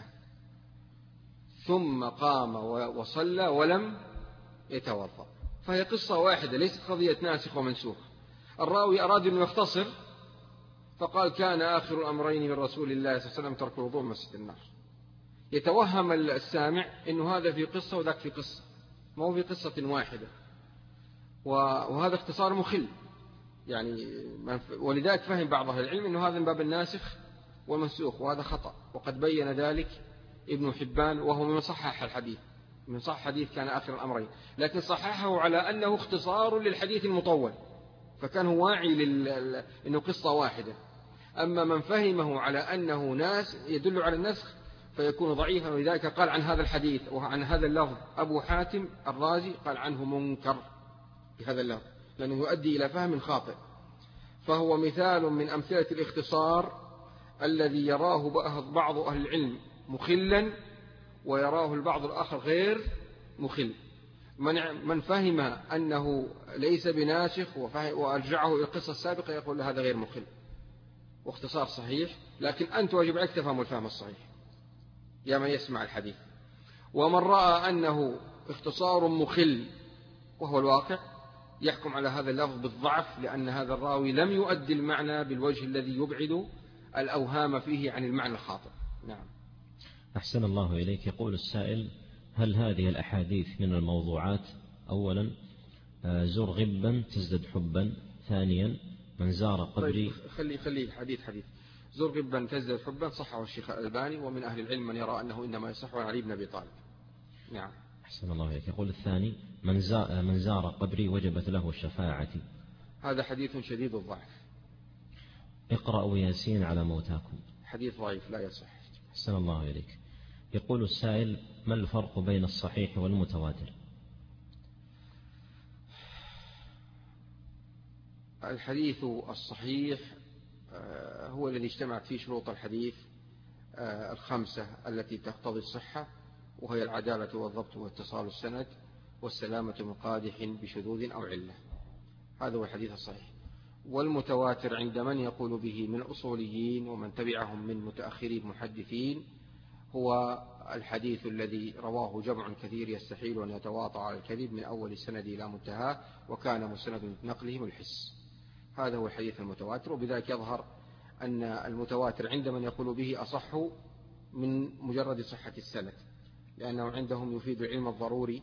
ثم قام وصلى ولم يتوضأ. فهي قصة واحدة ليست قضية ناسخ ومنسوخ. الراوي أراد أن يختصر فقال كان آخر الأمرين من رسول الله صلى الله عليه وسلم ترك الوضوء من مسجد النار. يتوهم السامع أنه هذا في قصة وذاك في قصة، ما هو في قصة واحدة، وهذا اختصار مخل يعني، ولذلك فهم بعض أهل العلم أنه هذا من باب الناسخ والمنسوخ، وهذا خطأ، وقد بين ذلك ابن حبان وهو من صحح الحديث، من صح حديث كان آخر الأمرين، لكن صححه على أنه اختصار للحديث المطول، فكان واعي لل... أنه قصة واحدة. أما من فهمه على أنه ناس يدل على النسخ فيكون ضعيفا، ولذلك قال عن هذا الحديث وعن هذا اللفظ أبو حاتم الرازي قال عنه منكر بهذا اللفظ، لأنه يؤدي إلى فهم خاطئ. فهو مثال من أمثلة الاختصار الذي يراه بعض أهل العلم مخلا ويراه البعض الآخر غير مخل. من فهم أنه ليس بناسخ وأرجعه إلى القصة السابقة يقول هذا غير مخل واختصار صحيح، لكن أنت واجب عليك تفهم الفهم الصحيح يا من يسمع الحديث. ومن رأى أنه اختصار مخل وهو الواقع يحكم على هذا اللفظ بالضعف، لأن هذا الراوي لم يؤدي المعنى بالوجه الذي يبعد الأوهام فيه عن المعنى الخاطئ. نعم. أحسن الله إليك. يقول السائل: هل هذه الأحاديث من الموضوعات؟ أولا زر غبا تزدد حبا، ثانيا من زار قبري. طيب خلي خلي حديث حديث زر غبا تزدد حبا صحه الشيخ الألباني، ومن أهل العلم من يرى أنه إنما يصح عن علي بن أبي طالب. نعم. أحسن الله إليك. يقول الثاني: من زار قبري وجبت له الشفاعة. هذا حديث شديد الضعف اقرأوا ياسين على موتاكم. حديث ضعيف لا يصح. أحسن الله إليك. يقول السائل: ما الفرق بين الصحيح والمتواتر؟ الحديث الصحيح هو الذي اجتمعت فيه شروط الحديث الخمسة التي تقتضي الصحة، وهي العدالة والضبط واتصال السند والسلامة من قادح بشذوذ أو علة. هذا هو الحديث الصحيح. والمتواتر عند من يقول به من أصوليين ومن تبعهم من متأخري المحدثين هو الحديث الذي رواه جمع كثير يستحيل أن يتواطأ على الكذب من أول السند إلى منتهاه، وكان مسند نقلهم الحس. هذا هو الحديث المتواتر. وبذلك يظهر أن المتواتر عند من يقول به أصح من مجرد صحة السند، لأنه عندهم يفيد العلم الضروري،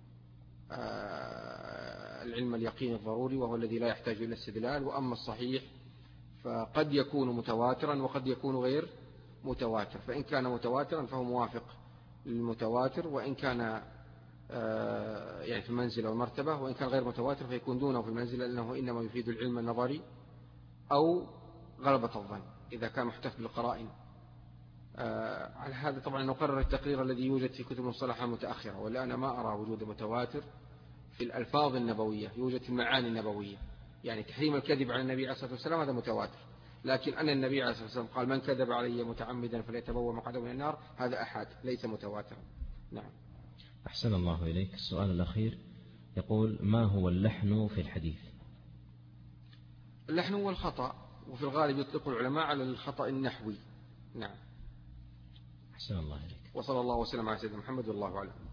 العلم اليقين الضروري، وهو الذي لا يحتاج إلى استدلال. وأما الصحيح فقد يكون متواترا وقد يكون غير متواتر، فإن كان متواترا فهو موافق للمتواتر، وإن كان يعني في المنزلة والمرتبة، وإن كان غير متواتر فيكون دونه في المنزلة، لأنه إنما يفيد العلم النظري أو غلبة الظن إذا كان محتف بالقرائن. على هذا طبعا نقرر التقرير الذي يوجد في كتب المصطلح المتأخرة، ولا أنا ما أرى وجود متواتر في الألفاظ النبوية، يوجد في المعاني النبوية. يعني تحريم الكذب على النبي عليه الصلاة والسلام هذا متواتر، لكن أن النبي عليه الصلاة والسلام قال: من كذب علي متعمدا فليتبوأ مقعده من النار، هذا أحد ليس متواترا. نعم. أحسن الله إليك. السؤال الأخير يقول: ما هو اللحن في الحديث؟ اللحن هو الخطأ، وفي الغالب يطلق العلماء على الخطأ النحوي. نعم. أحسن الله إليك. وصلى الله وسلم على سيدنا محمد والله أعلم.